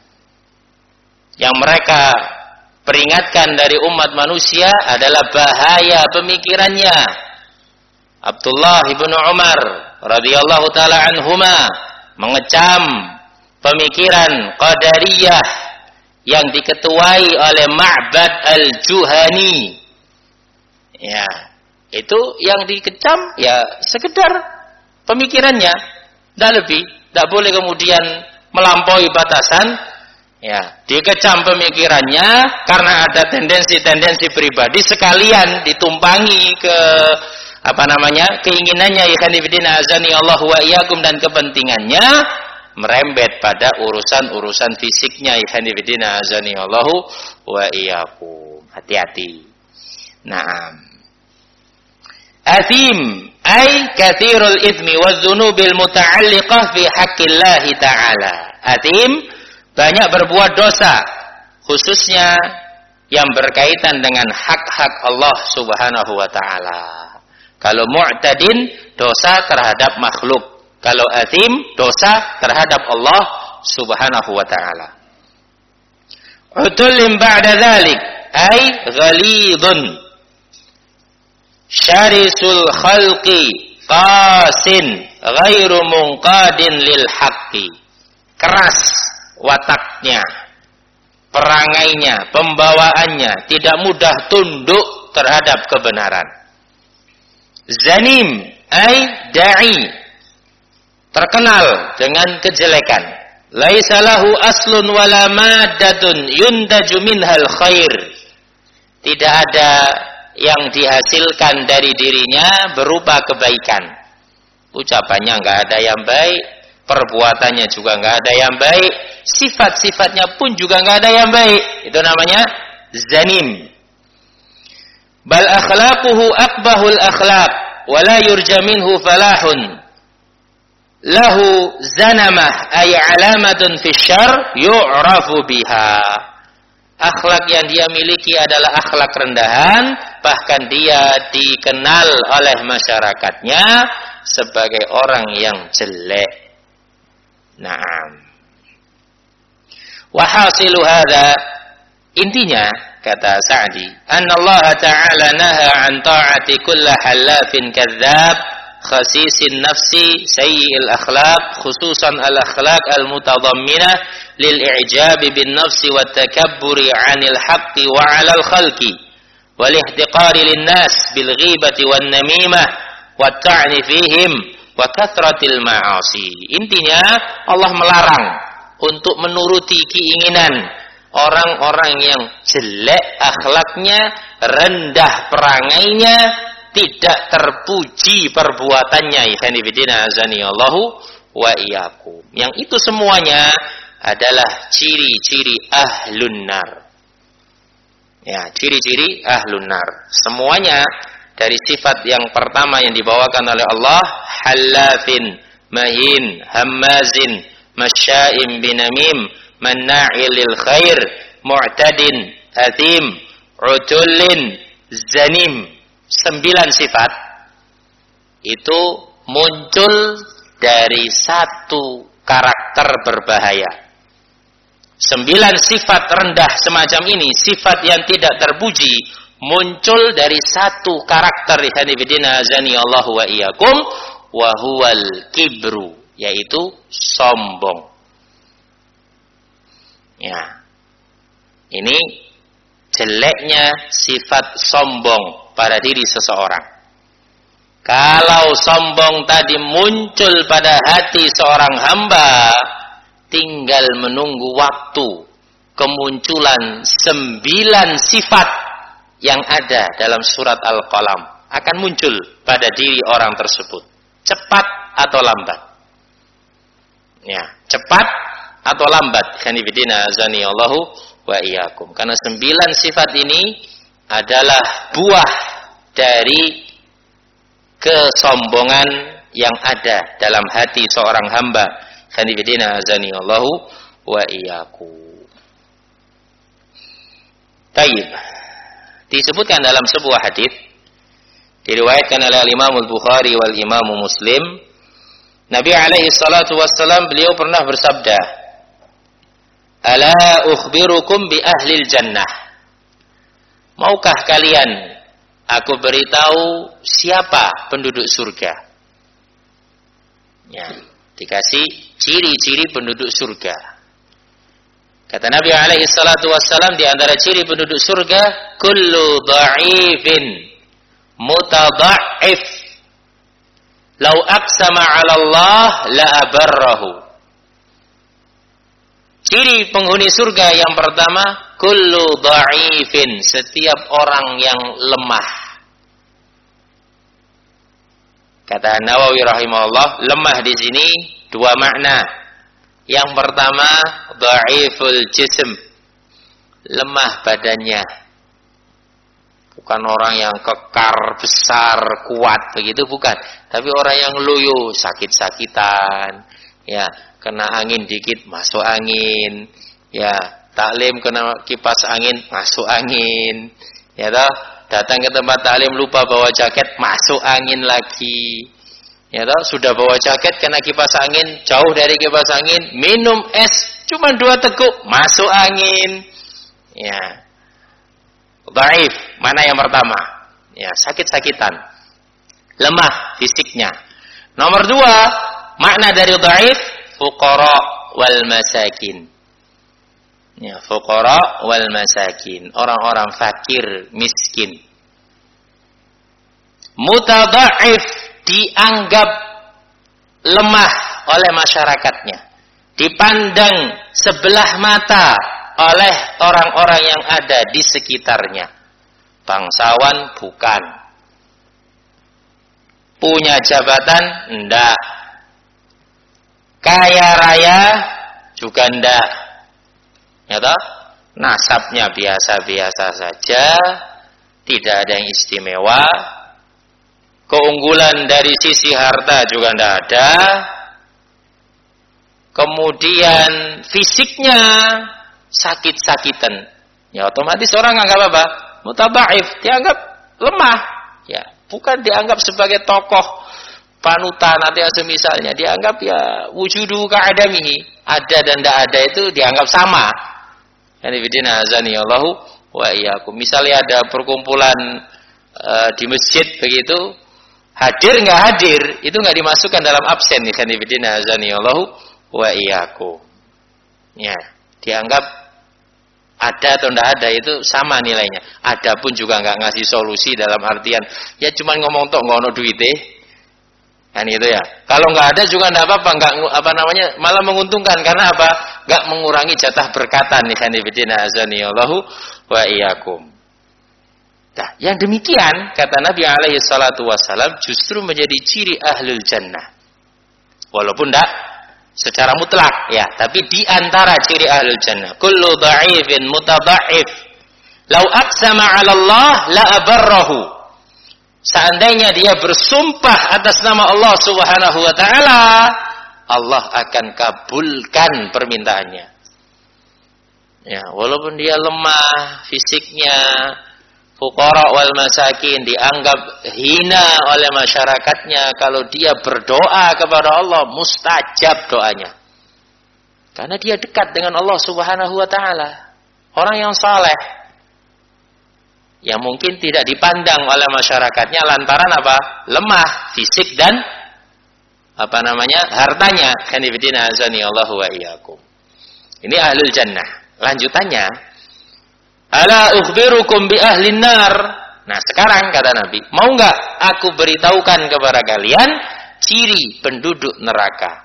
Yang mereka peringatkan dari umat manusia adalah bahaya pemikirannya. Abdullah ibn Umar radhiyallahu taala anhuma mengecam pemikiran Qadariyah yang diketuai oleh Ma'bad al-Juhani. Ya, itu yang dikecam ya sekedar pemikirannya, tidak lebih, tidak boleh kemudian melampaui batasan. Ya, dikecam pemikirannya karena ada tendensi-tendensi pribadi sekalian ditumpangi ke apa namanya keinginannya ikhwan fillah azani Allah wa iyyakum dan kepentingannya merembet pada urusan-urusan fisiknya ikhwan fillah azani Allah wa iyyakum. Hati-hati. Naam. Athim ay kathirul ithmi wadz-dzunubil muta'alliqah fi haqqillah ta'ala. Athim banyak berbuat dosa khususnya yang berkaitan dengan hak-hak Allah Subhanahu wa taala. Kalau mu'tadin, dosa terhadap makhluk. Kalau athim, dosa terhadap Allah Subhanahu wa ta'ala. Utulim ba'da dhalik, ay ghalidun. syarisul khalqi qasin ghairu munqadin lil haqqi. Keras wataknya, perangainya, pembawaannya, tidak mudah tunduk terhadap kebenaran. Zanim ay da'i, terkenal dengan kejelekan. Laisa lahu aslun wala maddatun yuntaju minhal khair. Tidak ada yang dihasilkan dari dirinya berupa kebaikan. Ucapannya enggak ada yang baik, perbuatannya juga enggak ada yang baik, sifat-sifatnya pun juga enggak ada yang baik. Itu namanya zanim. Bal akhlaquhu aqbahul akhlaq wa la yurja minhu falahun. Lahu zanamah ay alamatun fi syarr yu'rafu biha. Akhlak yang dia miliki adalah akhlak rendahan, bahkan dia dikenal oleh masyarakatnya sebagai orang yang jelek. Naam. Wa hasilu hadza, intinya kata Sa'di, anna Allah Ta'ala naha an ta'ati kulli halafin kadzdzab khasisin nafsi sayyi'il akhlaq, khususan al-akhlaq al-mutadamminah lil-i'jab bin nafsi wat takabburi 'anil haqqi wa 'alal khalqi wal ihtiqari lin-nas bil ghibati wan namimah wat ta'ni fihim wa kathratil ma'asi. Intinya Allah melarang untuk menuruti keinginan orang-orang yang jelek akhlaknya, rendah perangainya, tidak terpuji perbuatannya. Ikhwanifidina azani Allahu wa iyyakum. Yang itu semuanya adalah ciri-ciri ahlun nar. Ya, ciri-ciri ahlun nar. Semuanya dari sifat yang pertama yang dibawakan oleh Allah, halafin, mahin, hammazin, masya'im binamim, manna'il lil khair, mu'tadin, athim, utullin, zanim. Sembilan sifat itu muncul dari satu karakter berbahaya. Sembilan sifat rendah semacam ini, sifat yang tidak terpuji, muncul dari satu karakter, ikhwanifidina azani Allahu wa iyyakum, wa huwal kibru, yaitu sombong. Ya. Ini jeleknya sifat sombong pada diri seseorang. Kalau sombong tadi muncul pada hati seorang hamba, tinggal menunggu waktu kemunculan sembilan sifat yang ada dalam surat Al-Qalam akan muncul pada diri orang tersebut, cepat atau lambat. Ya, cepat atau lambat. Khanifidina azani Allahu wa iyyakum. Karena sembilan sifat ini adalah buah dari kesombongan yang ada dalam hati seorang hamba. Khanifidina azani Allahu wa iyyakum. Baik. Disebutkan dalam sebuah hadis diriwayatkan oleh Imam Al-Bukhari wal Imam Muslim, Nabi alaihi salatu wassalam beliau pernah bersabda, "Ala ukhbirukum bi ahlil jannah." Maukah kalian aku beritahu siapa penduduk surga? Ya, dikasih ciri-ciri penduduk surga. Kata Nabi alaihi salatu wassalam, di antara ciri penduduk surga, kullu dha'ifin mutadha'if law aqsama 'ala Allah la abarrahu. Ciri penghuni surga yang pertama, kullu dha'ifin, setiap orang yang lemah. Kata Nawawi rahimahullah, lemah di sini dua makna. Yang pertama, dha'iful jism, lemah badannya. Bukan orang yang kekar, besar, kuat, begitu bukan. Tapi orang yang loyo, sakit-sakitan, ya, kena angin dikit masuk angin, ya, taklim kena kipas angin masuk angin, ya toh, datang ke tempat taklim lupa bawa jaket masuk angin lagi, ya toh, sudah bawa jaket kena kipas angin, jauh dari kipas angin, minum es cuma dua teguk masuk angin, ya. Dhaif, mana yang pertama? Ya, sakit-sakitan. Lemah fisiknya. Nomor dua, makna dari dhaif, fuqara wal masakin. Ya, fuqara wal masakin, orang-orang fakir, miskin. Mutadhaif, dianggap lemah oleh masyarakatnya, dipandang sebelah mata oleh orang-orang yang ada di sekitarnya. Bangsawan bukan, punya jabatan enggak, kaya raya juga enggak, ya toh? Nasabnya biasa-biasa saja, tidak ada yang istimewa. Keunggulan dari sisi harta juga tidak ada. Kemudian fisiknya sakit-sakitan. Ya otomatis orang anggap apa? Mutadhaif, dianggap lemah. Ya, bukan dianggap sebagai tokoh panutan atau semisalnya. Dianggap ya wujudu ka'adamihi. Ada dan tidak ada itu dianggap sama. Yani bidina azani Allahu wa iyyakum. Misalnya ada perkumpulan uh, di masjid begitu, hadir nggak hadir itu nggak dimasukkan dalam absen nih, kan ibadina azani Allahu wa iyyakum. Ya, dianggap ada atau tidak ada itu sama nilainya. Ada pun juga nggak ngasih solusi dalam artian ya cuma ngomong tok ngono duite, kan itu ya. Kalau nggak ada juga tidak apa-apa, nggak apa namanya malah menguntungkan karena apa? Nggak mengurangi jatah berkatan nih, kan ibadina azani Allahu wa iyyakum. Nah, yang demikian kata Nabi alaihi salatu wassalam justru menjadi ciri ahlul jannah. Walaupun tidak secara mutlak ya, tapi di antara ciri ahlul jannah. Kullu dha'ifin mutadha'if law aqsama 'ala Allah la abarrahu. Seandainya dia bersumpah atas nama Allah Subhanahu wa taala, Allah akan kabulkan permintaannya. Ya, walaupun dia lemah fisiknya, fuqara wal masakin, dianggap hina oleh masyarakatnya, kalau dia berdoa kepada Allah mustajab doanya. Karena dia dekat dengan Allah Subhanahu wa taala. Orang yang saleh yang mungkin tidak dipandang oleh masyarakatnya lantaran apa? Lemah fisik dan apa namanya? hartanya. Kanibidina azani Allahu wa iyyakum. Ini ahlul jannah. Lanjutannya, ala ukhbirukum bi ahlin nar. Nah, sekarang kata Nabi, mau enggak aku beritahukan kepada kalian ciri penduduk neraka?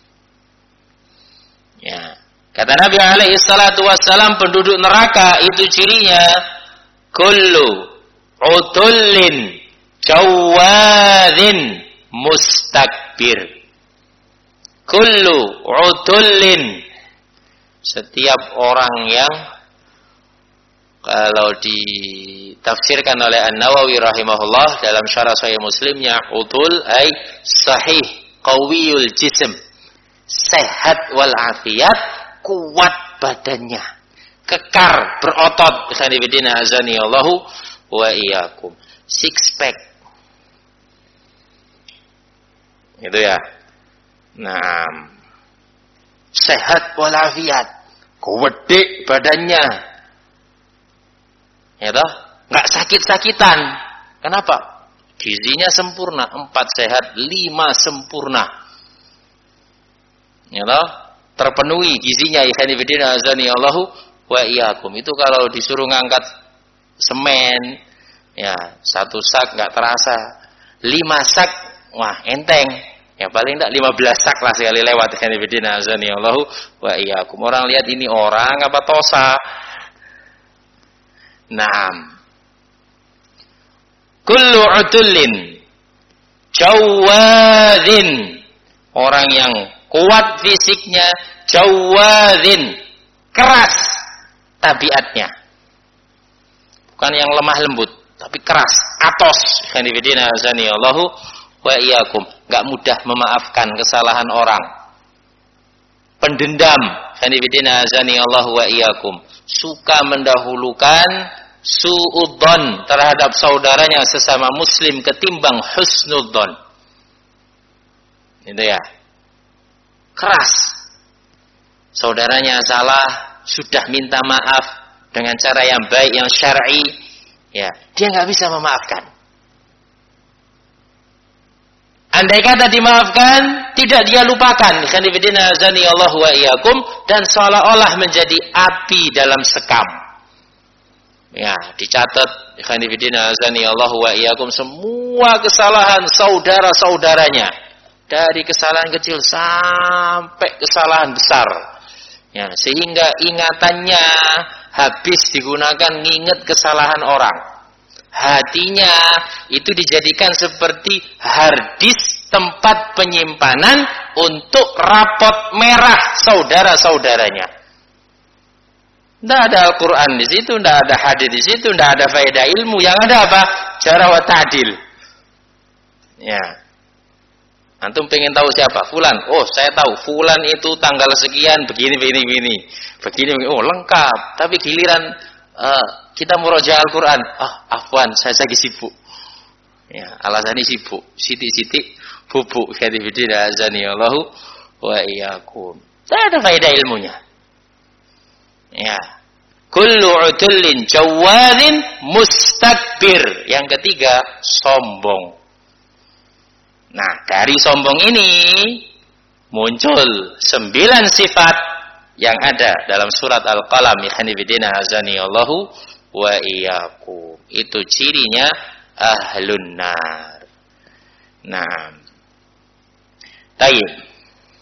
Ya. Kata Nabi alaihi salatu wassalam, penduduk neraka itu cirinya kullu utullin jawadin mustakbir. Kullu utullin, setiap orang yang kalau ditafsirkan oleh An-Nawawi rahimahullah dalam syarah Sahih Muslimnya, utul ay sahih qawiyul jism, sehat wal afiyat, kuat badannya, kekar berotot. Khanibidina azani Allahu wa iyyakum. Six pack. Itu ya. Nah, sehat wal afiyat, gede badannya. Ya toh, nggak sakit-sakitan. Kenapa? Gizinya sempurna, empat sehat, lima sempurna. Ya toh, terpenuhi gizinya. Ikhwanifidina azani Allahu wa iyyakum. Itu kalau disuruh ngangkat semen, ya satu sak nggak terasa, lima sak, wah enteng. Ya paling tidak lima belas sak lah sekali lewat. Ikhwanifidina azani Allahu wa iyyakum. Orang lihat ini orang apa tosa. Naam. Kullu utullin jawadin, orang yang kuat fisiknya, jawadin, keras tabiatnya. Bukan yang lemah lembut, tapi keras, atos. Khanifidina azani Allahu wa iyyakum. Enggak mudah memaafkan kesalahan orang. Pendendam. Khanifidina azani Allahu wa iyyakum. Suka mendahulukan su'udzon terhadap saudaranya sesama muslim ketimbang husnudzon. Itu ya. Keras. Saudaranya salah, sudah minta maaf dengan cara yang baik, yang syar'i, ya, dia nggak bisa memaafkan. Andai kata dimaafkan, tidak dia lupakan. Khanifidina azani Allah wa iyyakum, dan seolah-olah menjadi api dalam sekam. Ya, dicatat khanifidina azani Allah wa iyyakum semua kesalahan saudara-saudaranya, dari kesalahan kecil sampai kesalahan besar. Ya, sehingga ingatannya habis digunakan nginget kesalahan orang. Hatinya itu dijadikan seperti harddisk tempat penyimpanan untuk rapot merah saudara-saudaranya. Tidak ada Al-Quran di situ, tidak ada hadis di situ, tidak ada faedah ilmu. Yang ada apa? Jarh wa ta'dil. Ya. Antum pengen tahu siapa? Fulan. Oh, saya tahu. Fulan itu tanggal sekian begini, begini, begini. Begini, begini. Oh, lengkap. Tapi giliran uh, kita murojaah Al-Quran, ah, afwan, saya lagi sibuk. Ya, alasannya sibuk, sitik-sitik bubuk. Khatibidina azani Allahu wa iyyakum. Tidak ada faedah ilmunya. Ya, kullu utullin jawadin mustakbir. Yang ketiga, sombong. Nah, dari sombong ini muncul sembilan sifat yang ada dalam surat Al-Qalam. Khatibidina azani Allahu wa iyyakum. Itu cirinya ahlun nar. Nah, tayyib.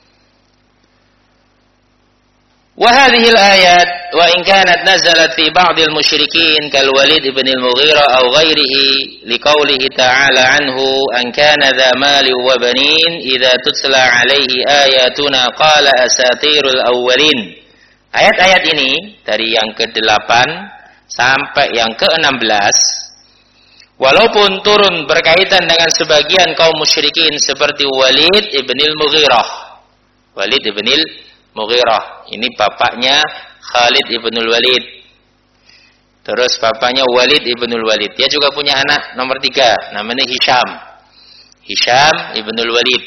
Wa hadhihi al-ayat wa in kanat nazalat fi ba'd al-musyrikin kal Walid ibn al-Mughirah aw ghairihi liqaulihi ta'ala anhu an kana dha mali wa banin idza tutla 'alaihi ayatuna qala asatirul awwalin. Ayat-ayat ini dari yang kedelapan sampai yang ke enam belas, walaupun turun berkaitan dengan sebagian kaum musyrikin seperti Walid ibn al-Mughirah. Walid ibn al-Mughirah, ini bapaknya Khalid ibn al-Walid. Terus bapaknya Walid ibn al-Walid. Dia juga punya anak nomor tiga, namanya Hisham. Hisham ibn al-Walid.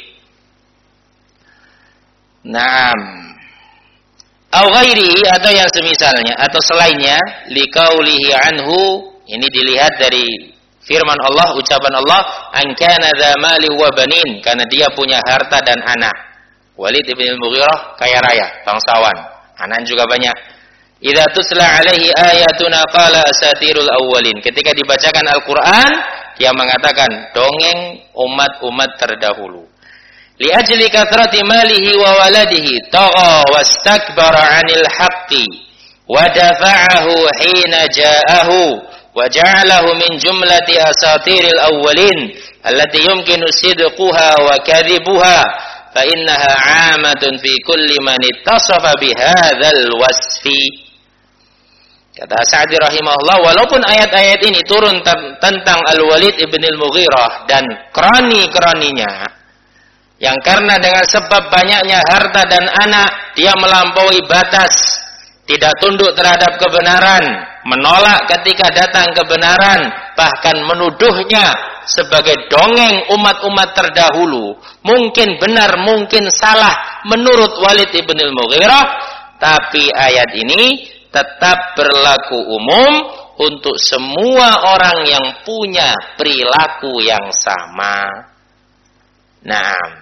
Naam. Au ghairi, atau yang semisalnya atau selainnya, liqaulihi anhu, ini dilihat dari firman Allah, ucapan Allah, an kana dza mali wa banin, karena dia punya harta dan anak. Walid ibn al-Mughirah kaya raya, bangsawan, anak juga banyak. Idza tusla alaihi ayatuna qala asatirul awwalin. Ketika dibacakan Al-Qur'an, dia mengatakan dongeng umat-umat terdahulu. Li ajli kathrati malihi wa waladihi tagha wastakbara 'anil haqqi wa dafa'ahu hina ja'ahu wa ja'alahu min jumlati asatiril awwalin allati yumkinu sidquha wa kadhibuha fa innaha 'amatun fi kulli man ittasafa bihadzal wasfi. Kata Sa'di rahimahullah, walaupun ayat-ayat ini turun tentang Al-Walid ibn al-Mughirah dan kroni-kroninya, yang karena dengan sebab banyaknya harta dan anak, dia melampaui batas, tidak tunduk terhadap kebenaran, menolak ketika datang kebenaran, bahkan menuduhnya sebagai dongeng umat-umat terdahulu. Mungkin benar, mungkin salah menurut Walid ibn al-Mughirah, tapi ayat ini tetap berlaku umum untuk semua orang yang punya perilaku yang sama. Naam.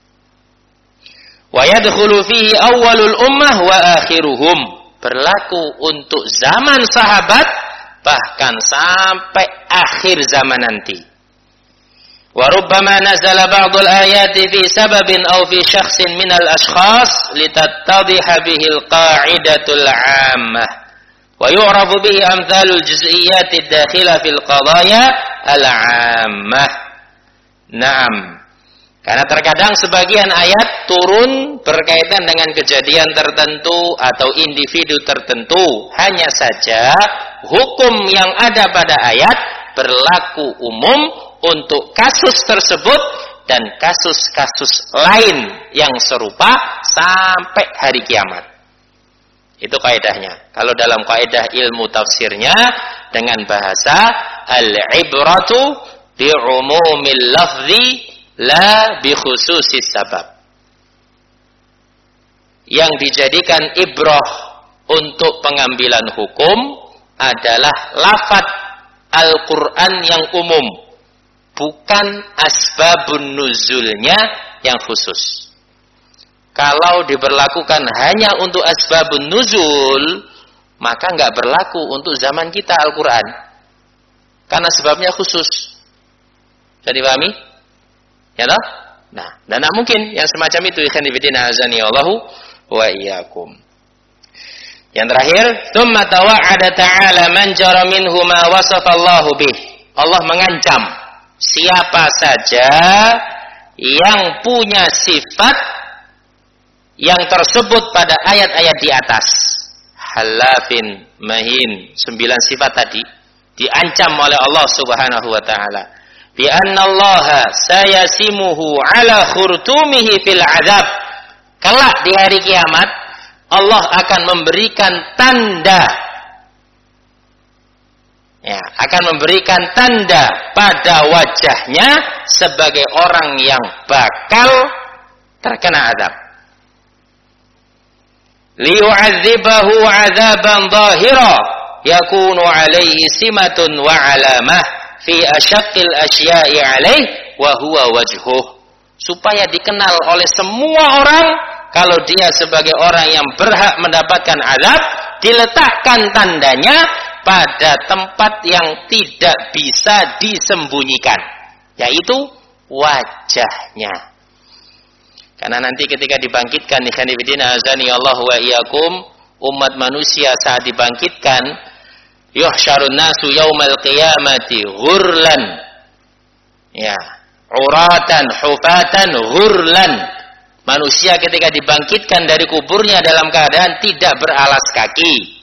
Wa yadkhulu fihi awwalul ummah wa akhiruhum. Berlaku untuk zaman sahabat bahkan sampai akhir zaman nanti. Wa rubbama nazala ba'dul ayati fi sababin aw fi syakhsin minal ashkhas litattadhiha bihi al-qa'idatul 'ammah wa yu'rafu bihi amthalul juz'iyyati ad-dakhila fil qadaya al-'ammah. Naam. Karena terkadang sebagian ayat turun berkaitan dengan kejadian tertentu atau individu tertentu. Hanya saja hukum yang ada pada ayat berlaku umum untuk kasus tersebut dan kasus-kasus lain yang serupa sampai hari kiamat. Itu kaidahnya. Kalau dalam kaidah ilmu tafsirnya dengan bahasa al-ibratu bi'umumil lafzi la bi khususis sabab. Yang dijadikan ibrah untuk pengambilan hukum adalah lafaz Al-Quran yang umum, bukan asbabun nuzulnya yang khusus. Kalau diberlakukan hanya untuk asbabun nuzul, maka nggak berlaku untuk zaman kita Al-Quran. Karena sebabnya khusus. Bisa dipahami? Ya toh? Nah, dan tidak mungkin yang semacam itu. Ikhwan fillah azani Allahu wa iyyakum. Yang terakhir, tsumma tawa'ada ta'ala man jara minhu ma wasafa Allahu bih. Allah mengancam siapa saja yang punya sifat yang tersebut pada ayat-ayat di atas. Halafin, mahin, sembilan sifat tadi diancam oleh Allah Subhanahu wa taala. Bi anna Allah sayasimuhu ala khurtumihi fil azab. Kelak di hari kiamat Allah akan memberikan tanda, ya, akan memberikan tanda pada wajahnya sebagai orang yang bakal terkena azab. Liyu'adzibahu 'adzaban dhahira yakunu 'alaihi simatun wa 'alamah fi asyaqqil asya'i 'alaihi wa huwa wajhuh. Supaya dikenal oleh semua orang kalau dia sebagai orang yang berhak mendapatkan azab, diletakkan tandanya pada tempat yang tidak bisa disembunyikan, yaitu wajahnya. Karena nanti ketika dibangkitkan, ikhwan fillah azani Allah wa iyyakum, umat manusia saat dibangkitkan, yuhsyarun nasu yaumal qiyamati ghurlan, ya, uratan hufatan ghurlan. Manusia ketika dibangkitkan dari kuburnya dalam keadaan tidak beralas kaki,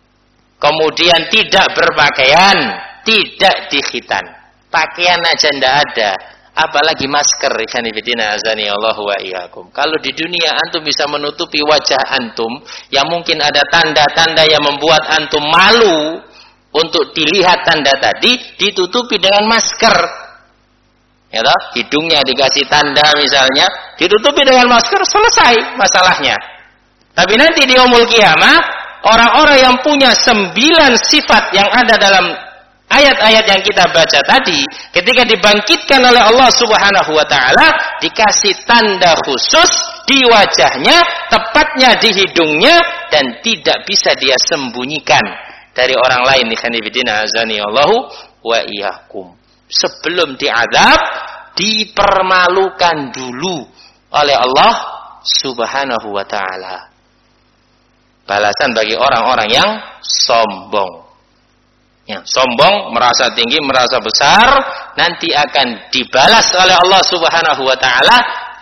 kemudian tidak berpakaian, tidak dikhitan, pakaian aja tidak ada, apalagi masker. Ikhwan fillah azani Allah wa iyyakum. Kalau di dunia antum bisa menutupi wajah antum, yang mungkin ada tanda-tanda yang membuat antum malu untuk dilihat tanda tadi, ditutupi dengan masker. Ya toh, hidungnya dikasih tanda misalnya, ditutupi dengan masker, selesai masalahnya. Tapi nanti di yaumul qiyamah, orang-orang yang punya sembilan sifat yang ada dalam ayat-ayat yang kita baca tadi, ketika dibangkitkan oleh Allah Subhanahu wa taala, dikasih tanda khusus di wajahnya, tepatnya di hidungnya, dan tidak bisa dia sembunyikan dari orang lain. Ikhwan fillah azani Allahu wa iyyakum. Sebelum diazab, dipermalukan dulu oleh Allah Subhanahu wa taala. Balasan bagi orang-orang yang sombong. Ya, sombong, merasa tinggi, merasa besar, nanti akan dibalas oleh Allah Subhanahu wa taala,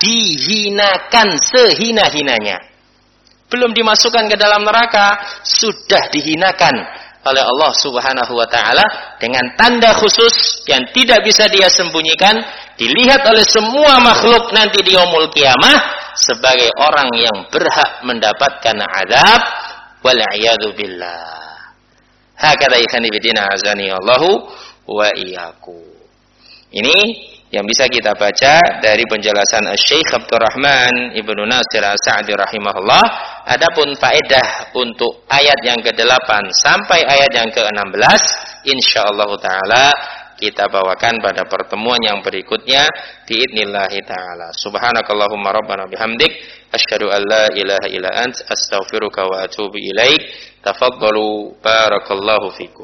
dihinakan sehina-hinanya. Belum dimasukkan ke dalam neraka, sudah dihinakan oleh Allah Subhanahu wa taala dengan tanda khusus yang tidak bisa dia sembunyikan, dilihat oleh semua makhluk nanti di yaumul qiyamah sebagai orang yang berhak mendapatkan azab, wal a'yadu billah. Hakadha ikhwan fillah azani Allahu wa iyyakum. Ini yang bisa kita baca dari penjelasan Syekh Abdurrahman Ibnu Nasir As-Sa'di rahimahullah. Adapun faedah untuk ayat yang kedelapan sampai ayat yang keenam belas, insyaallah taala kita bawakan pada pertemuan yang berikutnya biidznillah taala. Subhanakallahumma rabbana bihamdik asyhadu an la ilaha illa ant astaghfiruka wa atubu ilaik. Tafaddalu barakallahu fikum.